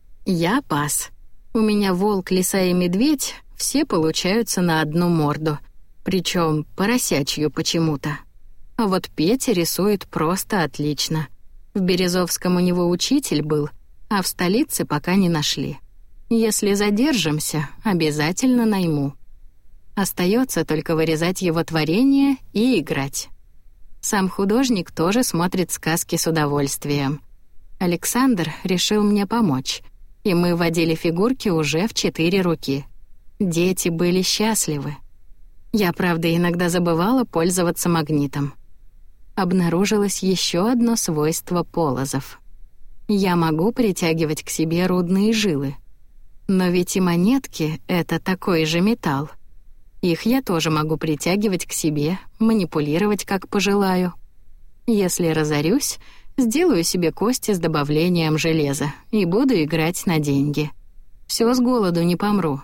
Я пас. У меня волк, лиса и медведь все получаются на одну морду, причем поросячью почему-то. А вот Петя рисует просто отлично. В Березовском у него учитель был, а в столице пока не нашли. Если задержимся, обязательно найму. Остается только вырезать его творение и играть. Сам художник тоже смотрит сказки с удовольствием. Александр решил мне помочь, и мы водили фигурки уже в четыре руки. Дети были счастливы. Я, правда, иногда забывала пользоваться магнитом. Обнаружилось еще одно свойство полозов. Я могу притягивать к себе рудные жилы. Но ведь и монетки — это такой же металл. Их я тоже могу притягивать к себе, манипулировать как пожелаю. Если разорюсь, сделаю себе кости с добавлением железа и буду играть на деньги. Все с голоду не помру.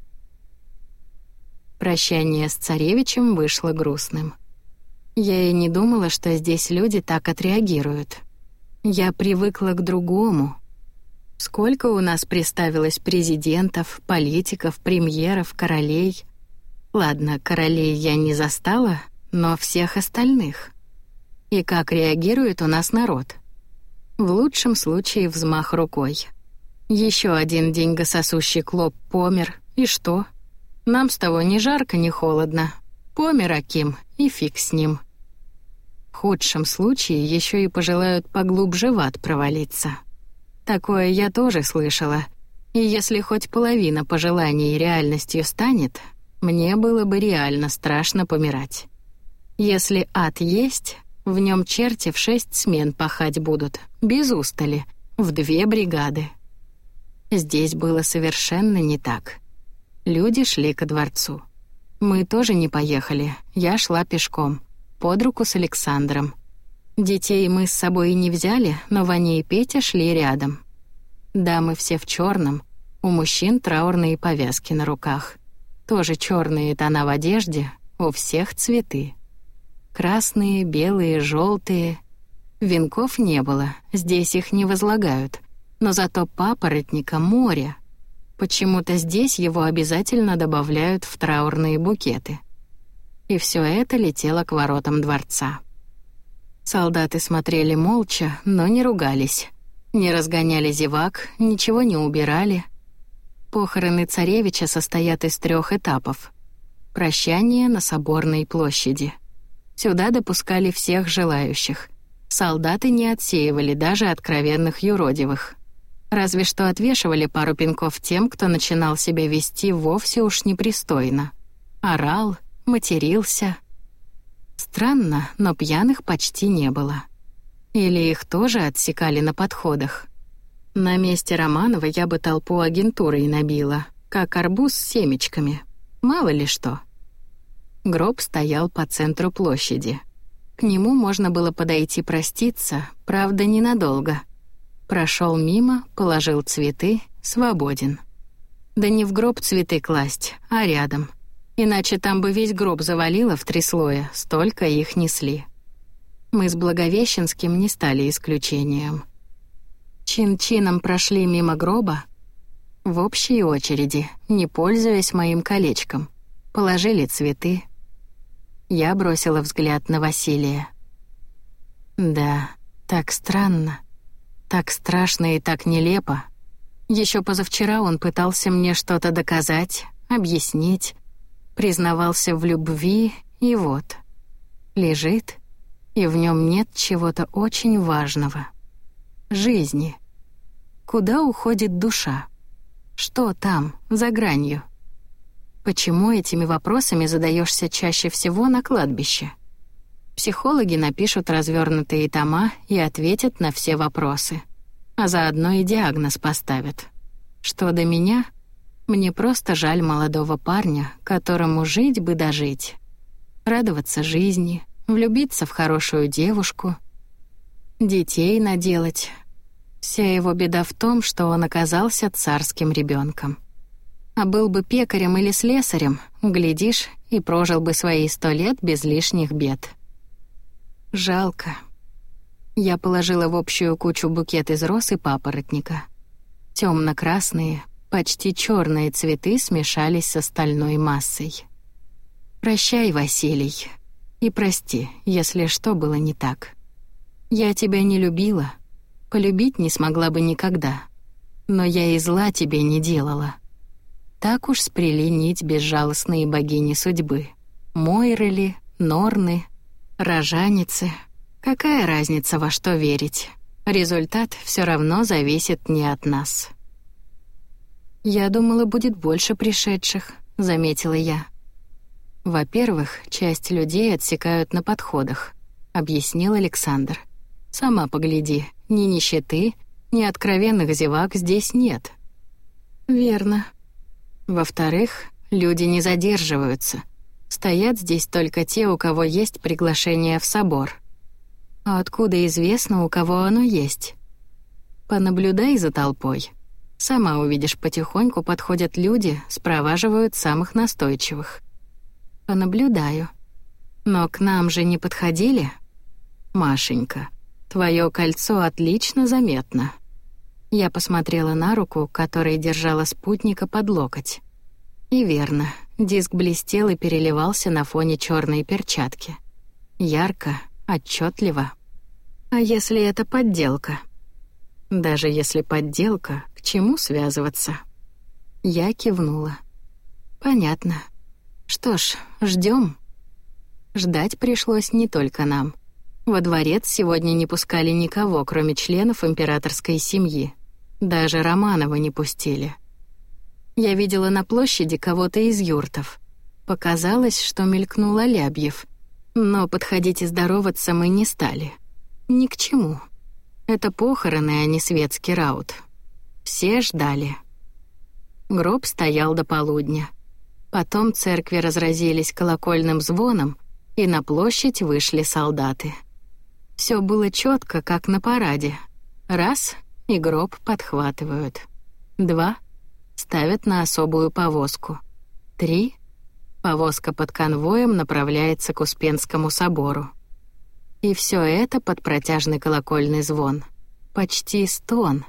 Прощание с царевичем вышло грустным. Я и не думала, что здесь люди так отреагируют. Я привыкла к другому. Сколько у нас представилось президентов, политиков, премьеров, королей. Ладно, королей я не застала, но всех остальных. И как реагирует у нас народ? В лучшем случае взмах рукой. Еще один деньгососущий клоп помер, и что? Нам с того ни жарко, ни холодно. Помер Аким, и фиг с ним. В худшем случае еще и пожелают поглубже в ад провалиться. Такое я тоже слышала. И если хоть половина пожеланий реальностью станет, мне было бы реально страшно помирать. Если ад есть, в нем черти в шесть смен пахать будут, без устали, в две бригады. Здесь было совершенно не так. Люди шли ко дворцу. Мы тоже не поехали, я шла пешком, под руку с Александром. Детей мы с собой не взяли, но Ваня и Петя шли рядом. Дамы все в черном, У мужчин траурные повязки на руках. Тоже черные тона в одежде, у всех цветы. Красные, белые, желтые. Венков не было, здесь их не возлагают. Но зато папоротника море. Почему-то здесь его обязательно добавляют в траурные букеты. И все это летело к воротам дворца. Солдаты смотрели молча, но не ругались. Не разгоняли зевак, ничего не убирали. Похороны царевича состоят из трех этапов. Прощание на Соборной площади. Сюда допускали всех желающих. Солдаты не отсеивали даже откровенных юродивых. Разве что отвешивали пару пинков тем, кто начинал себя вести вовсе уж непристойно. Орал, матерился. Странно, но пьяных почти не было. Или их тоже отсекали на подходах. На месте Романова я бы толпу агентурой набила, как арбуз с семечками. Мало ли что. Гроб стоял по центру площади. К нему можно было подойти проститься, правда, ненадолго. Прошел мимо, положил цветы, свободен. Да не в гроб цветы класть, а рядом. Иначе там бы весь гроб завалило в три слоя, столько их несли. Мы с Благовещенским не стали исключением. Чин-чином прошли мимо гроба, в общей очереди, не пользуясь моим колечком. Положили цветы. Я бросила взгляд на Василия. Да, так странно, так страшно и так нелепо. Еще позавчера он пытался мне что-то доказать, объяснить, признавался в любви, и вот. Лежит, и в нем нет чего-то очень важного. Жизни. Куда уходит душа? Что там, за гранью? Почему этими вопросами задаешься чаще всего на кладбище? Психологи напишут развернутые тома и ответят на все вопросы. А заодно и диагноз поставят. Что до меня, мне просто жаль молодого парня, которому жить бы дожить. Радоваться жизни, влюбиться в хорошую девушку, детей наделать. Вся его беда в том, что он оказался царским ребенком. А был бы пекарем или слесарем, глядишь, и прожил бы свои сто лет без лишних бед. Жалко. Я положила в общую кучу букет из роз и папоротника. Темно-красные, почти черные цветы смешались с остальной массой. Прощай, Василий. И прости, если что было не так. Я тебя не любила, полюбить не смогла бы никогда. Но я и зла тебе не делала. Так уж сплели нить безжалостные богини судьбы. Мойры ли, Норны, рожаницы. Какая разница, во что верить? Результат все равно зависит не от нас. «Я думала, будет больше пришедших», — заметила я. «Во-первых, часть людей отсекают на подходах», — объяснил Александр. «Сама погляди, ни нищеты, ни откровенных зевак здесь нет». «Верно». «Во-вторых, люди не задерживаются. Стоят здесь только те, у кого есть приглашение в собор. А откуда известно, у кого оно есть? Понаблюдай за толпой. Сама увидишь, потихоньку подходят люди, спроваживают самых настойчивых». «Понаблюдаю. Но к нам же не подходили?» «Машенька, твое кольцо отлично заметно». Я посмотрела на руку, которой держала спутника под локоть. И верно, диск блестел и переливался на фоне черной перчатки. Ярко, отчетливо. А если это подделка? Даже если подделка, к чему связываться? Я кивнула. Понятно. Что ж, ждем. Ждать пришлось не только нам. Во дворец сегодня не пускали никого, кроме членов императорской семьи. Даже Романова не пустили. Я видела на площади кого-то из юртов. Показалось, что мелькнул Алябьев. Но подходить и здороваться мы не стали. Ни к чему. Это похороны, а не светский раут. Все ждали. Гроб стоял до полудня. Потом церкви разразились колокольным звоном, и на площадь вышли солдаты. Все было четко, как на параде. Раз — и гроб подхватывают. Два — ставят на особую повозку. Три — повозка под конвоем направляется к Успенскому собору. И все это под протяжный колокольный звон. Почти стон.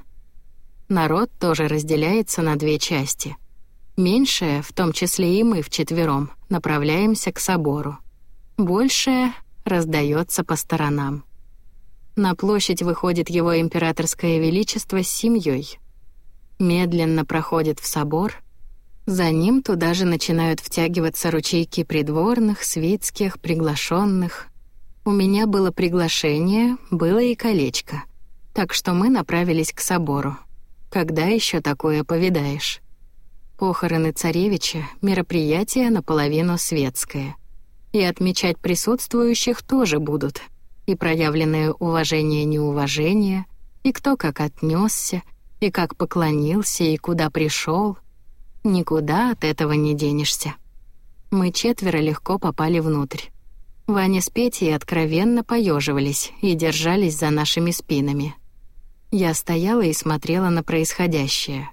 Народ тоже разделяется на две части. Меньшая, в том числе и мы вчетвером, направляемся к собору. Большая раздается по сторонам. На площадь выходит его императорское величество с семьей. Медленно проходит в собор. За ним туда же начинают втягиваться ручейки придворных, свитских, приглашенных. У меня было приглашение, было и колечко. Так что мы направились к собору. Когда еще такое повидаешь? Похороны царевича — мероприятие наполовину светское. И отмечать присутствующих тоже будут. И проявленное уважение-неуважение, и кто как отнесся, и как поклонился, и куда пришел. Никуда от этого не денешься. Мы четверо легко попали внутрь. Ваня с Петей откровенно поеживались и держались за нашими спинами. Я стояла и смотрела на происходящее.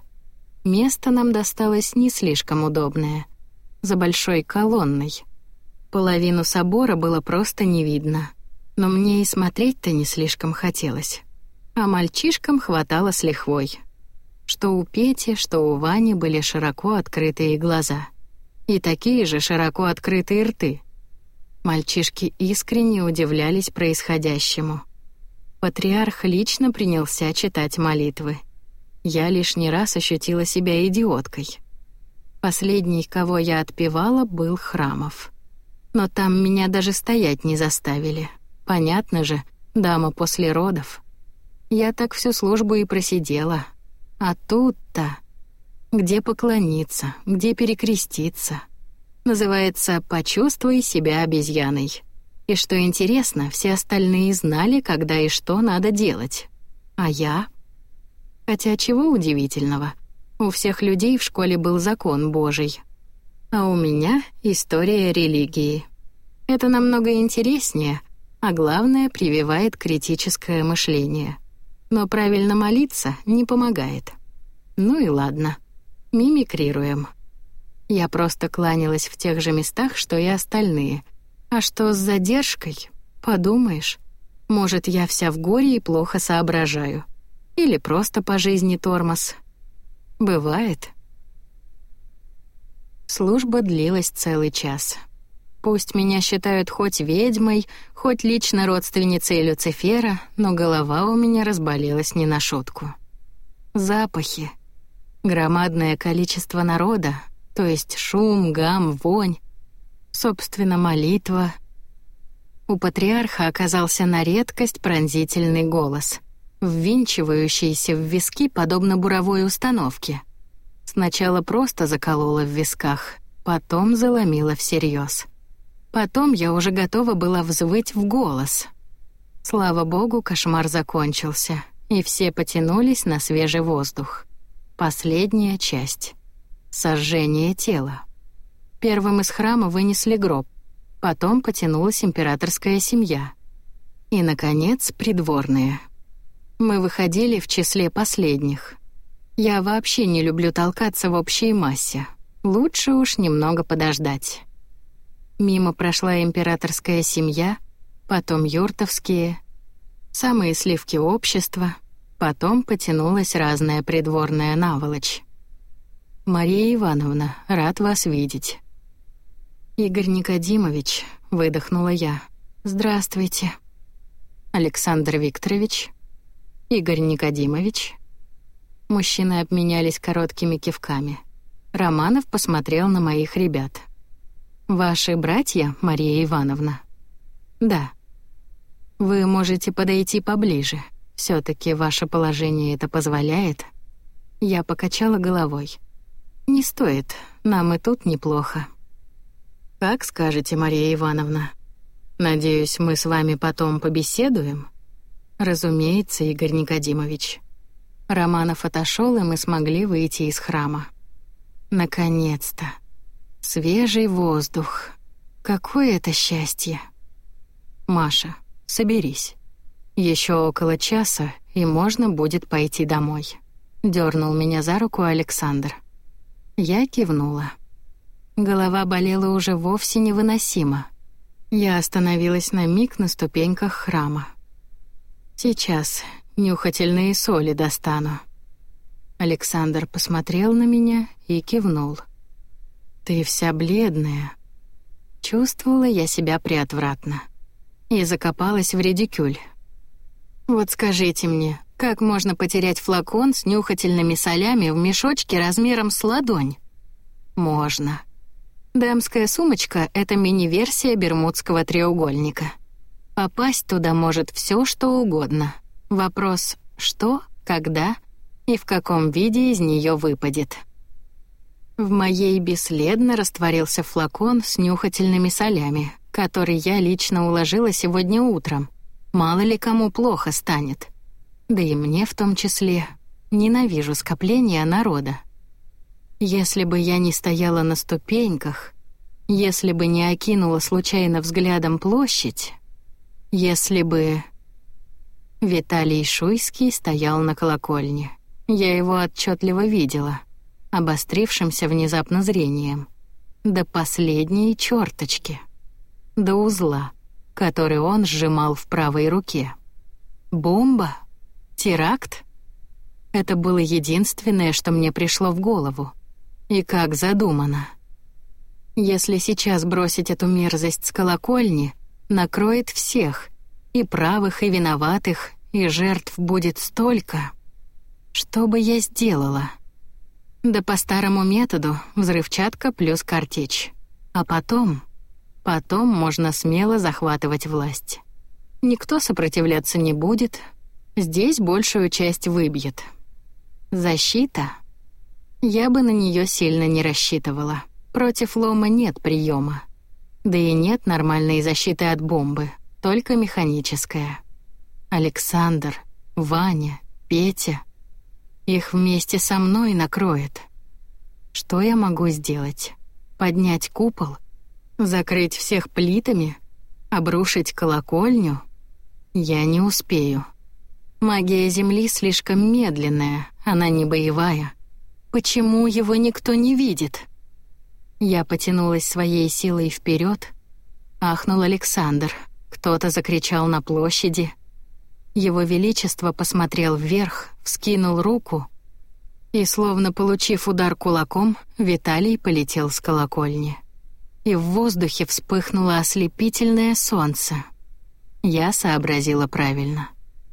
Место нам досталось не слишком удобное. За большой колонной. Половину собора было просто не видно. Но мне и смотреть-то не слишком хотелось. А мальчишкам хватало с лихвой. Что у Пети, что у Вани были широко открытые глаза. И такие же широко открытые рты. Мальчишки искренне удивлялись происходящему. Патриарх лично принялся читать молитвы. Я лишний раз ощутила себя идиоткой. Последний, кого я отпевала, был Храмов. Но там меня даже стоять не заставили. Понятно же, дама после родов. Я так всю службу и просидела. А тут-то... Где поклониться, где перекреститься? Называется «Почувствуй себя обезьяной». И что интересно, все остальные знали, когда и что надо делать. А я... Хотя чего удивительного? У всех людей в школе был закон Божий. А у меня история религии. Это намного интереснее, а главное, прививает критическое мышление. Но правильно молиться не помогает. Ну и ладно. Мимикрируем. Я просто кланялась в тех же местах, что и остальные. А что с задержкой? Подумаешь. Может, я вся в горе и плохо соображаю. Или просто по жизни тормоз. Бывает. Служба длилась целый час. Пусть меня считают хоть ведьмой, хоть лично родственницей Люцифера, но голова у меня разболелась не на шутку. Запахи. Громадное количество народа, то есть шум, гам, вонь. Собственно, молитва. У патриарха оказался на редкость пронзительный голос, ввинчивающийся в виски подобно буровой установке. Сначала просто заколола в висках, потом заломила всерьез. Потом я уже готова была взвыть в голос. Слава богу, кошмар закончился, и все потянулись на свежий воздух. Последняя часть. Сожжение тела. Первым из храма вынесли гроб, потом потянулась императорская семья. И, наконец, придворные. Мы выходили в числе последних. Я вообще не люблю толкаться в общей массе. Лучше уж немного подождать. Мимо прошла императорская семья, потом юртовские, самые сливки общества, потом потянулась разная придворная наволочь. «Мария Ивановна, рад вас видеть». «Игорь Никодимович», — выдохнула я. «Здравствуйте». «Александр Викторович». «Игорь Никодимович». Мужчины обменялись короткими кивками. Романов посмотрел на моих ребят. «Ваши братья, Мария Ивановна?» «Да». «Вы можете подойти поближе. Все-таки ваше положение это позволяет?» Я покачала головой. «Не стоит, нам и тут неплохо». «Как скажете, Мария Ивановна. Надеюсь, мы с вами потом побеседуем?» «Разумеется, Игорь Никодимович». Романов отошел, и мы смогли выйти из храма. Наконец-то. Свежий воздух. Какое это счастье. «Маша, соберись. Еще около часа, и можно будет пойти домой», — дернул меня за руку Александр. Я кивнула. Голова болела уже вовсе невыносимо. Я остановилась на миг на ступеньках храма. Сейчас нюхательные соли достану. Александр посмотрел на меня и кивнул. «Ты вся бледная». Чувствовала я себя преотвратно. И закопалась в редикюль. Вот скажите мне, как можно потерять флакон с нюхательными солями в мешочке размером с ладонь? Можно. Дамская сумочка — это мини-версия Бермудского треугольника. Попасть туда может все, что угодно. Вопрос — что, когда и в каком виде из нее выпадет. В моей бесследно растворился флакон с нюхательными солями, который я лично уложила сегодня утром. Мало ли кому плохо станет. Да и мне в том числе. Ненавижу скопления народа. Если бы я не стояла на ступеньках, если бы не окинула случайно взглядом площадь, если бы... Виталий Шуйский стоял на колокольне. Я его отчетливо видела, обострившимся внезапно зрением. До последней черточки. До узла, который он сжимал в правой руке. Бомба? Теракт? Это было единственное, что мне пришло в голову. И как задумано. Если сейчас бросить эту мерзость с колокольни, накроет всех, и правых, и виноватых, и жертв будет столько. Что бы я сделала? Да по старому методу взрывчатка плюс картечь. А потом... Потом можно смело захватывать власть. Никто сопротивляться не будет. Здесь большую часть выбьет. Защита? Я бы на нее сильно не рассчитывала. Против лома нет приема. Да и нет нормальной защиты от бомбы, только механическая. Александр, Ваня, Петя. Их вместе со мной накроет. Что я могу сделать? Поднять купол? Закрыть всех плитами? Обрушить колокольню? Я не успею. Магия Земли слишком медленная, она не боевая. Почему его никто не видит? Я потянулась своей силой вперед. Ахнул Александр. Кто-то закричал на площади. Его Величество посмотрел вверх, вскинул руку, и, словно получив удар кулаком, Виталий полетел с колокольни. И в воздухе вспыхнуло ослепительное солнце. Я сообразила правильно.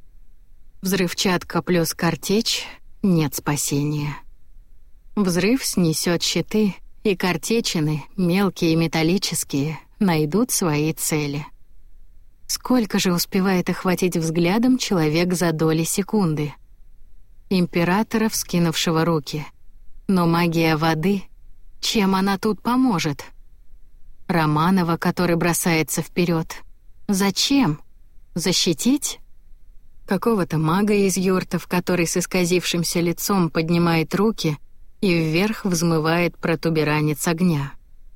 Взрывчатка плюс картечь — нет спасения. Взрыв снесет щиты, и картечины, мелкие и металлические, найдут свои цели. Сколько же успевает охватить взглядом человек за доли секунды? Императора, вскинувшего руки. Но магия воды, чем она тут поможет? Романова, который бросается вперед. Зачем? Защитить? Какого-то мага из юртов, который с исказившимся лицом поднимает руки и вверх взмывает протуберанец огня.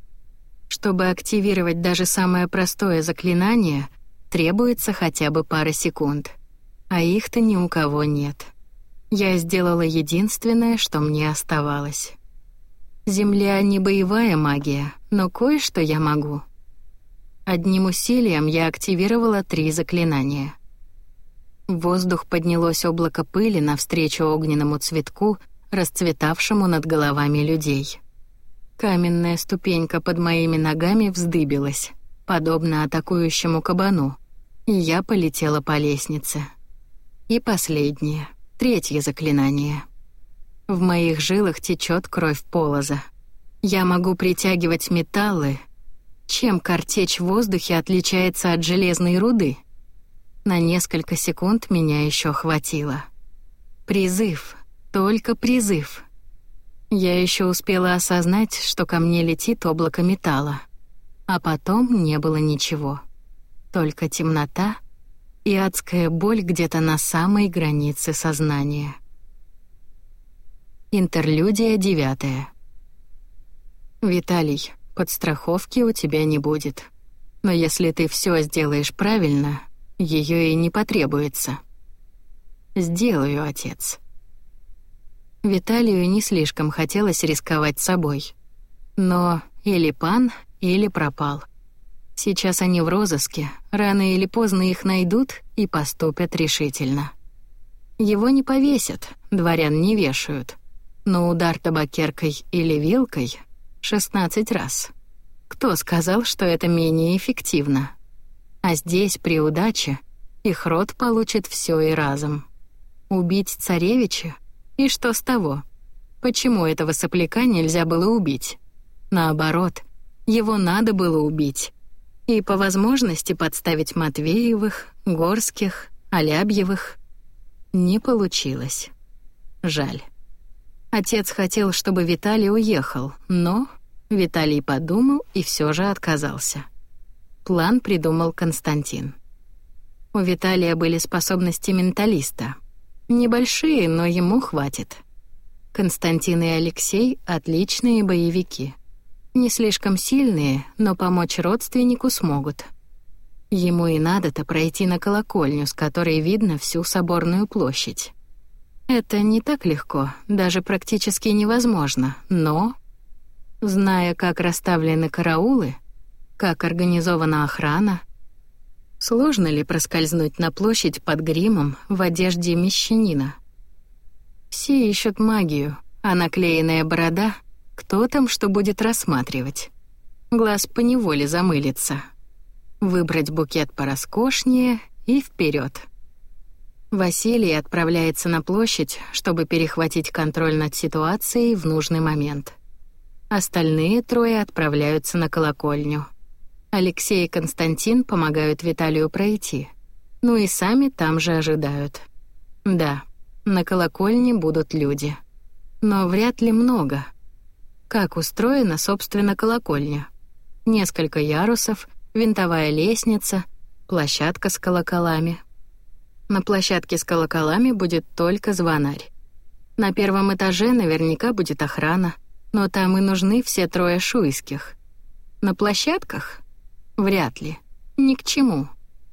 Чтобы активировать даже самое простое заклинание, требуется хотя бы пара секунд. А их-то ни у кого нет. Я сделала единственное, что мне оставалось. Земля не боевая магия, но кое-что я могу. Одним усилием я активировала три заклинания. В воздух поднялось облако пыли навстречу огненному цветку, расцветавшему над головами людей. Каменная ступенька под моими ногами вздыбилась, подобно атакующему кабану, и я полетела по лестнице. И последнее, третье заклинание. В моих жилах течет кровь полоза. Я могу притягивать металлы. Чем картечь в воздухе отличается от железной руды? На несколько секунд меня еще хватило. Призыв, только призыв. Я еще успела осознать, что ко мне летит облако металла. А потом не было ничего. Только темнота и адская боль где-то на самой границе сознания. Интерлюдия девятая. Виталий, подстраховки у тебя не будет. Но если ты все сделаешь правильно, ее и не потребуется. Сделаю, отец. Виталию не слишком хотелось рисковать собой. Но или пан, или пропал. Сейчас они в розыске, рано или поздно их найдут и поступят решительно. Его не повесят, дворян не вешают. Но удар табакеркой или вилкой — шестнадцать раз. Кто сказал, что это менее эффективно? А здесь, при удаче, их род получит все и разом. Убить царевича? И что с того? Почему этого сопляка нельзя было убить? Наоборот, его надо было убить. И по возможности подставить Матвеевых, Горских, Алябьевых. Не получилось. Жаль. Отец хотел, чтобы Виталий уехал, но Виталий подумал и все же отказался. План придумал Константин. У Виталия были способности менталиста. Небольшие, но ему хватит. Константин и Алексей — отличные боевики. Не слишком сильные, но помочь родственнику смогут. Ему и надо-то пройти на колокольню, с которой видно всю соборную площадь. Это не так легко, даже практически невозможно, но, зная, как расставлены караулы, как организована охрана, сложно ли проскользнуть на площадь под гримом в одежде мещанина? Все ищут магию, а наклеенная борода — кто там что будет рассматривать? Глаз поневоле замылится. Выбрать букет пороскошнее и вперед. Василий отправляется на площадь, чтобы перехватить контроль над ситуацией в нужный момент. Остальные трое отправляются на колокольню. Алексей и Константин помогают Виталию пройти. Ну и сами там же ожидают. Да, на колокольне будут люди. Но вряд ли много. Как устроена, собственно, колокольня? Несколько ярусов, винтовая лестница, площадка с колоколами. На площадке с колоколами будет только звонарь. На первом этаже наверняка будет охрана, но там и нужны все трое шуйских. На площадках? Вряд ли. Ни к чему.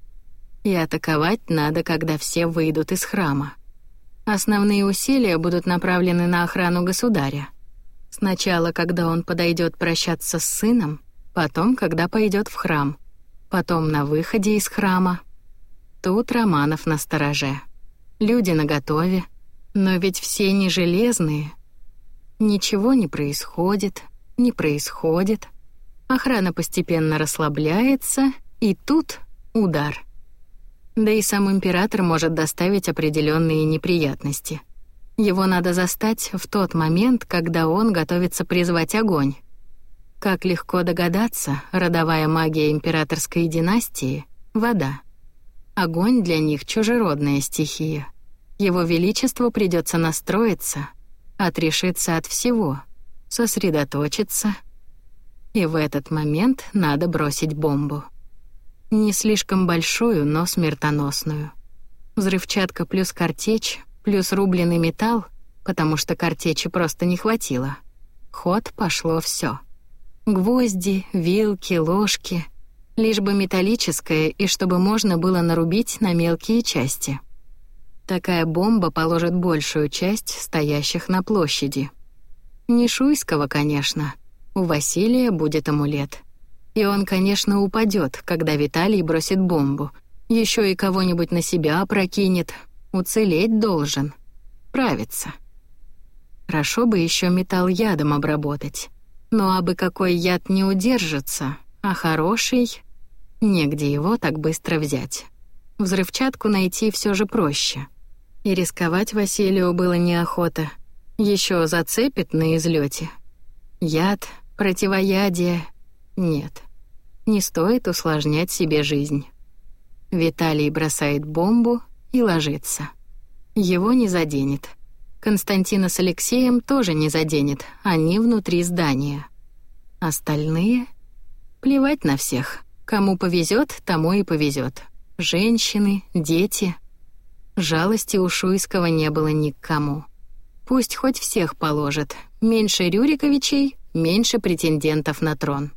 И атаковать надо, когда все выйдут из храма. Основные усилия будут направлены на охрану государя. Сначала, когда он подойдет прощаться с сыном, потом, когда пойдет в храм, потом на выходе из храма. Тут Романов настороже. Люди наготове, но ведь все не железные. Ничего не происходит, не происходит. Охрана постепенно расслабляется, и тут удар. Да и сам император может доставить определенные неприятности. Его надо застать в тот момент, когда он готовится призвать огонь. Как легко догадаться, родовая магия императорской династии — вода. Огонь для них — чужеродная стихия. Его величеству придется настроиться, отрешиться от всего, сосредоточиться. И в этот момент надо бросить бомбу. Не слишком большую, но смертоносную. Взрывчатка плюс картечь — плюс рубленый металл, потому что картечи просто не хватило. Ход пошло все. Гвозди, вилки, ложки. Лишь бы металлическое, и чтобы можно было нарубить на мелкие части. Такая бомба положит большую часть стоящих на площади. Не Шуйского, конечно. У Василия будет амулет. И он, конечно, упадет, когда Виталий бросит бомбу. Еще и кого-нибудь на себя опрокинет. Уцелеть должен. Правиться. Хорошо бы еще металл ядом обработать. Но абы какой яд не удержится, а хороший... Негде его так быстро взять. Взрывчатку найти все же проще. И рисковать Василию было неохота. Еще зацепит на излете. Яд, противоядие... Нет. Не стоит усложнять себе жизнь. Виталий бросает бомбу и ложится. Его не заденет. Константина с Алексеем тоже не заденет, они внутри здания. Остальные? Плевать на всех. Кому повезет, тому и повезет. Женщины, дети. Жалости у Шуйского не было ни к кому. Пусть хоть всех положат. Меньше Рюриковичей, меньше претендентов на трон.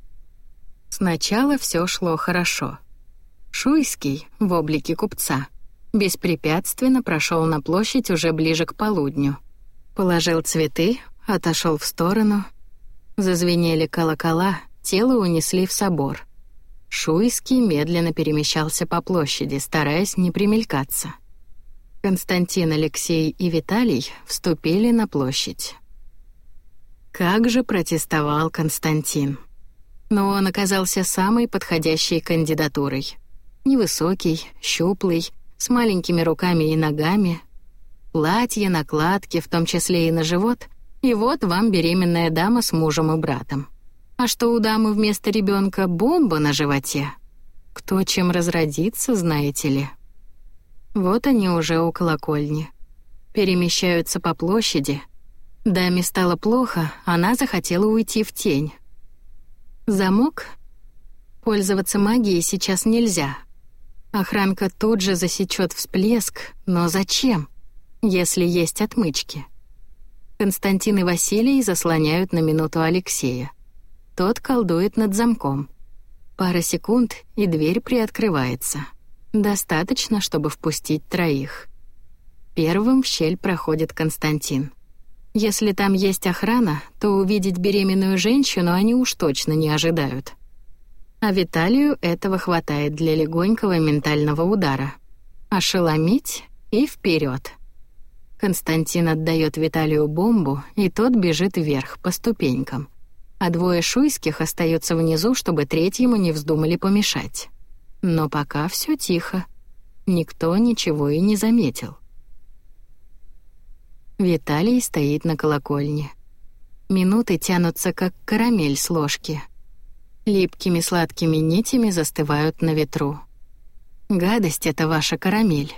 Сначала все шло хорошо. Шуйский, в облике купца, беспрепятственно прошел на площадь уже ближе к полудню. Положил цветы, отошел в сторону. Зазвенели колокола, тело унесли в собор. Шуйский медленно перемещался по площади, стараясь не примелькаться. Константин, Алексей и Виталий вступили на площадь. Как же протестовал Константин. Но он оказался самой подходящей кандидатурой. Невысокий, щуплый, с маленькими руками и ногами. Платье, накладки, в том числе и на живот. И вот вам беременная дама с мужем и братом. А что у дамы вместо ребенка бомба на животе? Кто чем разродится, знаете ли? Вот они уже у колокольни. Перемещаются по площади. Даме стало плохо, она захотела уйти в тень. Замок? Пользоваться магией сейчас нельзя. Охранка тут же засечет всплеск, но зачем, если есть отмычки? Константин и Василий заслоняют на минуту Алексея. Тот колдует над замком. Пара секунд, и дверь приоткрывается. Достаточно, чтобы впустить троих. Первым в щель проходит Константин. Если там есть охрана, то увидеть беременную женщину они уж точно не ожидают. А Виталию этого хватает для легонького ментального удара. Ошеломить и вперед. Константин отдает Виталию бомбу, и тот бежит вверх по ступенькам. А двое шуйских остаются внизу, чтобы третьему не вздумали помешать. Но пока все тихо. Никто ничего и не заметил. Виталий стоит на колокольне. Минуты тянутся, как карамель с ложки. Липкими сладкими нитями застывают на ветру. Гадость — это ваша карамель.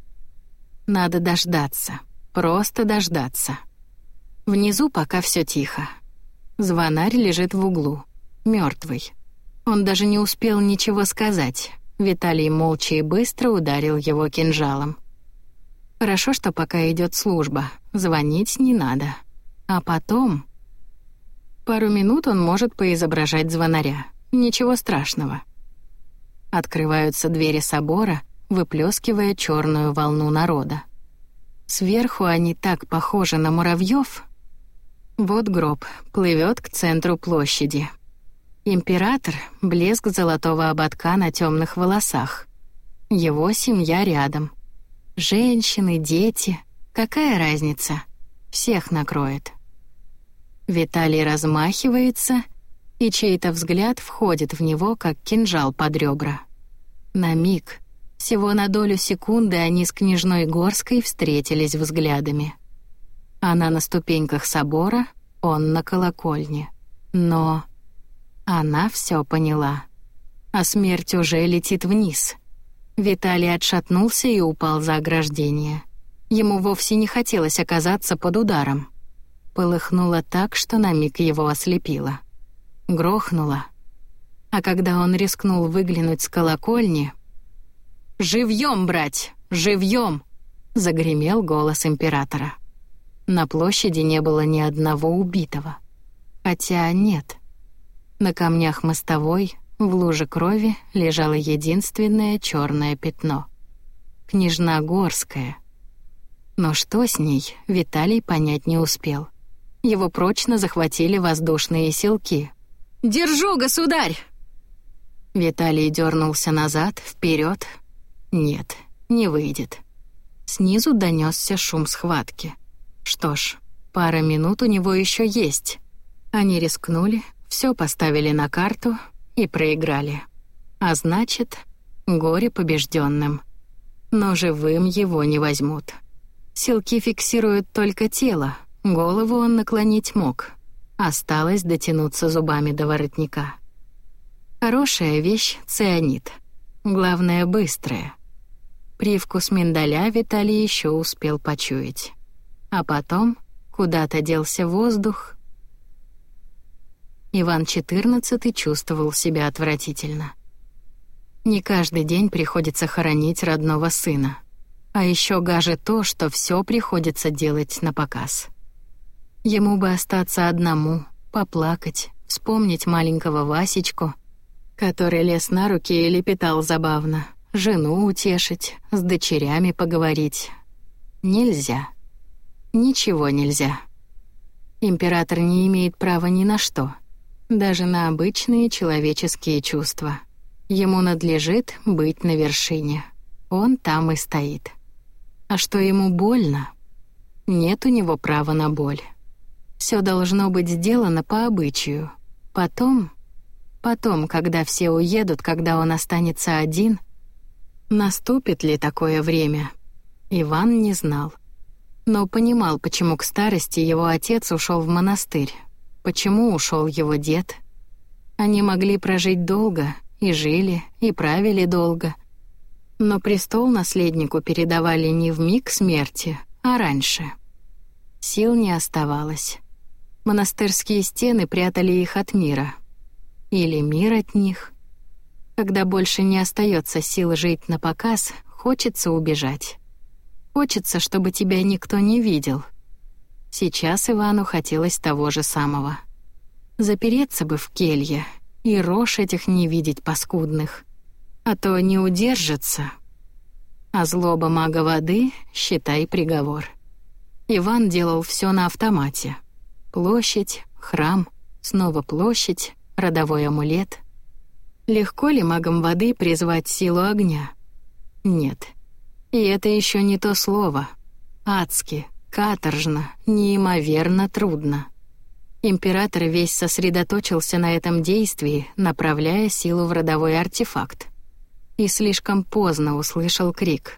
Надо дождаться. Просто дождаться. Внизу пока все тихо. Звонарь лежит в углу, мертвый. Он даже не успел ничего сказать. Виталий молча и быстро ударил его кинжалом. Хорошо, что пока идет служба, звонить не надо. А потом... Пару минут он может поизображать звонаря. Ничего страшного. Открываются двери собора, выплескивая черную волну народа. Сверху они так похожи на муравьев. Вот гроб плывет к центру площади. Император — блеск золотого ободка на темных волосах. Его семья рядом. Женщины, дети. Какая разница? Всех накроет. Виталий размахивается, и чей-то взгляд входит в него, как кинжал под ребра. На миг, всего на долю секунды, они с княжной Горской встретились взглядами. Она на ступеньках собора, он на колокольне. Но она все поняла. А смерть уже летит вниз. Виталий отшатнулся и упал за ограждение. Ему вовсе не хотелось оказаться под ударом. Полыхнуло так, что на миг его ослепило. Грохнуло. А когда он рискнул выглянуть с колокольни... «Живьем, брать! Живьем!» — загремел голос императора. На площади не было ни одного убитого. Хотя нет. На камнях мостовой, в луже крови, лежало единственное черное пятно. Княжна Горская. Но что с ней, Виталий понять не успел. Его прочно захватили воздушные селки. «Держу, государь!» Виталий дернулся назад, вперед. Нет, не выйдет. Снизу донесся шум схватки. Что ж, пара минут у него еще есть. Они рискнули, все поставили на карту и проиграли. А значит, горе побежденным. Но живым его не возьмут. Силки фиксируют только тело, голову он наклонить мог. Осталось дотянуться зубами до воротника. Хорошая вещь — цианид. Главное — быстрая. Привкус миндаля Виталий еще успел почуять. А потом куда-то делся воздух. Иван четырнадцатый чувствовал себя отвратительно. Не каждый день приходится хоронить родного сына. А еще гаже то, что все приходится делать напоказ. Ему бы остаться одному, поплакать, вспомнить маленького Васечку, который лез на руки и лепетал забавно, жену утешить, с дочерями поговорить. Нельзя. Ничего нельзя. Император не имеет права ни на что, даже на обычные человеческие чувства. Ему надлежит быть на вершине. Он там и стоит. А что ему больно? Нет у него права на боль. Все должно быть сделано по обычаю. Потом, потом, когда все уедут, когда он останется один, наступит ли такое время? Иван не знал. Но понимал, почему к старости его отец ушел в монастырь, почему ушел его дед. Они могли прожить долго, и жили, и правили долго. Но престол наследнику передавали не в миг смерти, а раньше. Сил не оставалось. Монастырские стены прятали их от мира. Или мир от них. Когда больше не остается сил жить на показ, хочется убежать. Хочется, чтобы тебя никто не видел. Сейчас Ивану хотелось того же самого. Запереться бы в келье и рожь этих не видеть паскудных. А то не удержится. А злоба мага воды, считай, приговор. Иван делал все на автомате. Площадь, храм, снова площадь, родовой амулет. Легко ли магам воды призвать силу огня? Нет. И это еще не то слово. Адски, каторжно, неимоверно трудно. Император весь сосредоточился на этом действии, направляя силу в родовой артефакт. И слишком поздно услышал крик.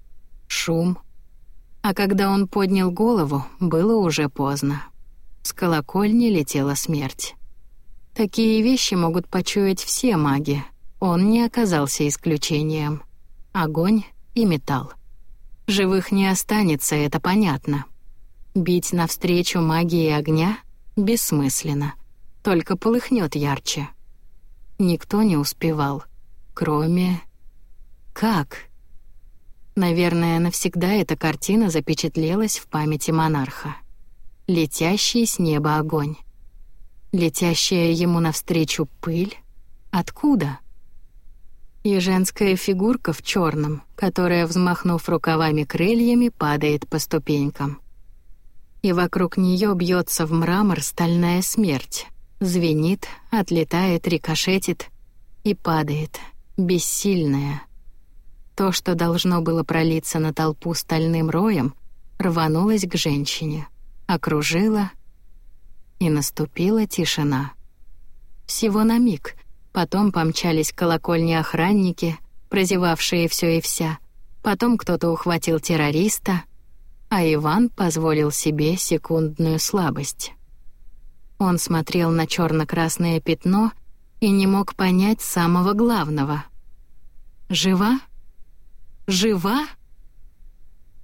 Шум. А когда он поднял голову, было уже поздно. С колокольни летела смерть. Такие вещи могут почуять все маги. Он не оказался исключением. Огонь и металл. Живых не останется, это понятно. Бить навстречу магии огня бессмысленно, только полыхнет ярче. Никто не успевал, кроме... Как? Наверное, навсегда эта картина запечатлелась в памяти монарха. Летящий с неба огонь. Летящая ему навстречу пыль. Откуда? И женская фигурка в черном, которая, взмахнув рукавами крыльями, падает по ступенькам. И вокруг нее бьется в мрамор стальная смерть. Звенит, отлетает, рикошетит и падает, бессильная. То, что должно было пролиться на толпу стальным роем, рванулось к женщине, окружило, и наступила тишина. Всего на миг. Потом помчались к колокольне охранники, прозевавшие все и вся. Потом кто-то ухватил террориста, а Иван позволил себе секундную слабость. Он смотрел на черно-красное пятно и не мог понять самого главного. «Жива? Жива?»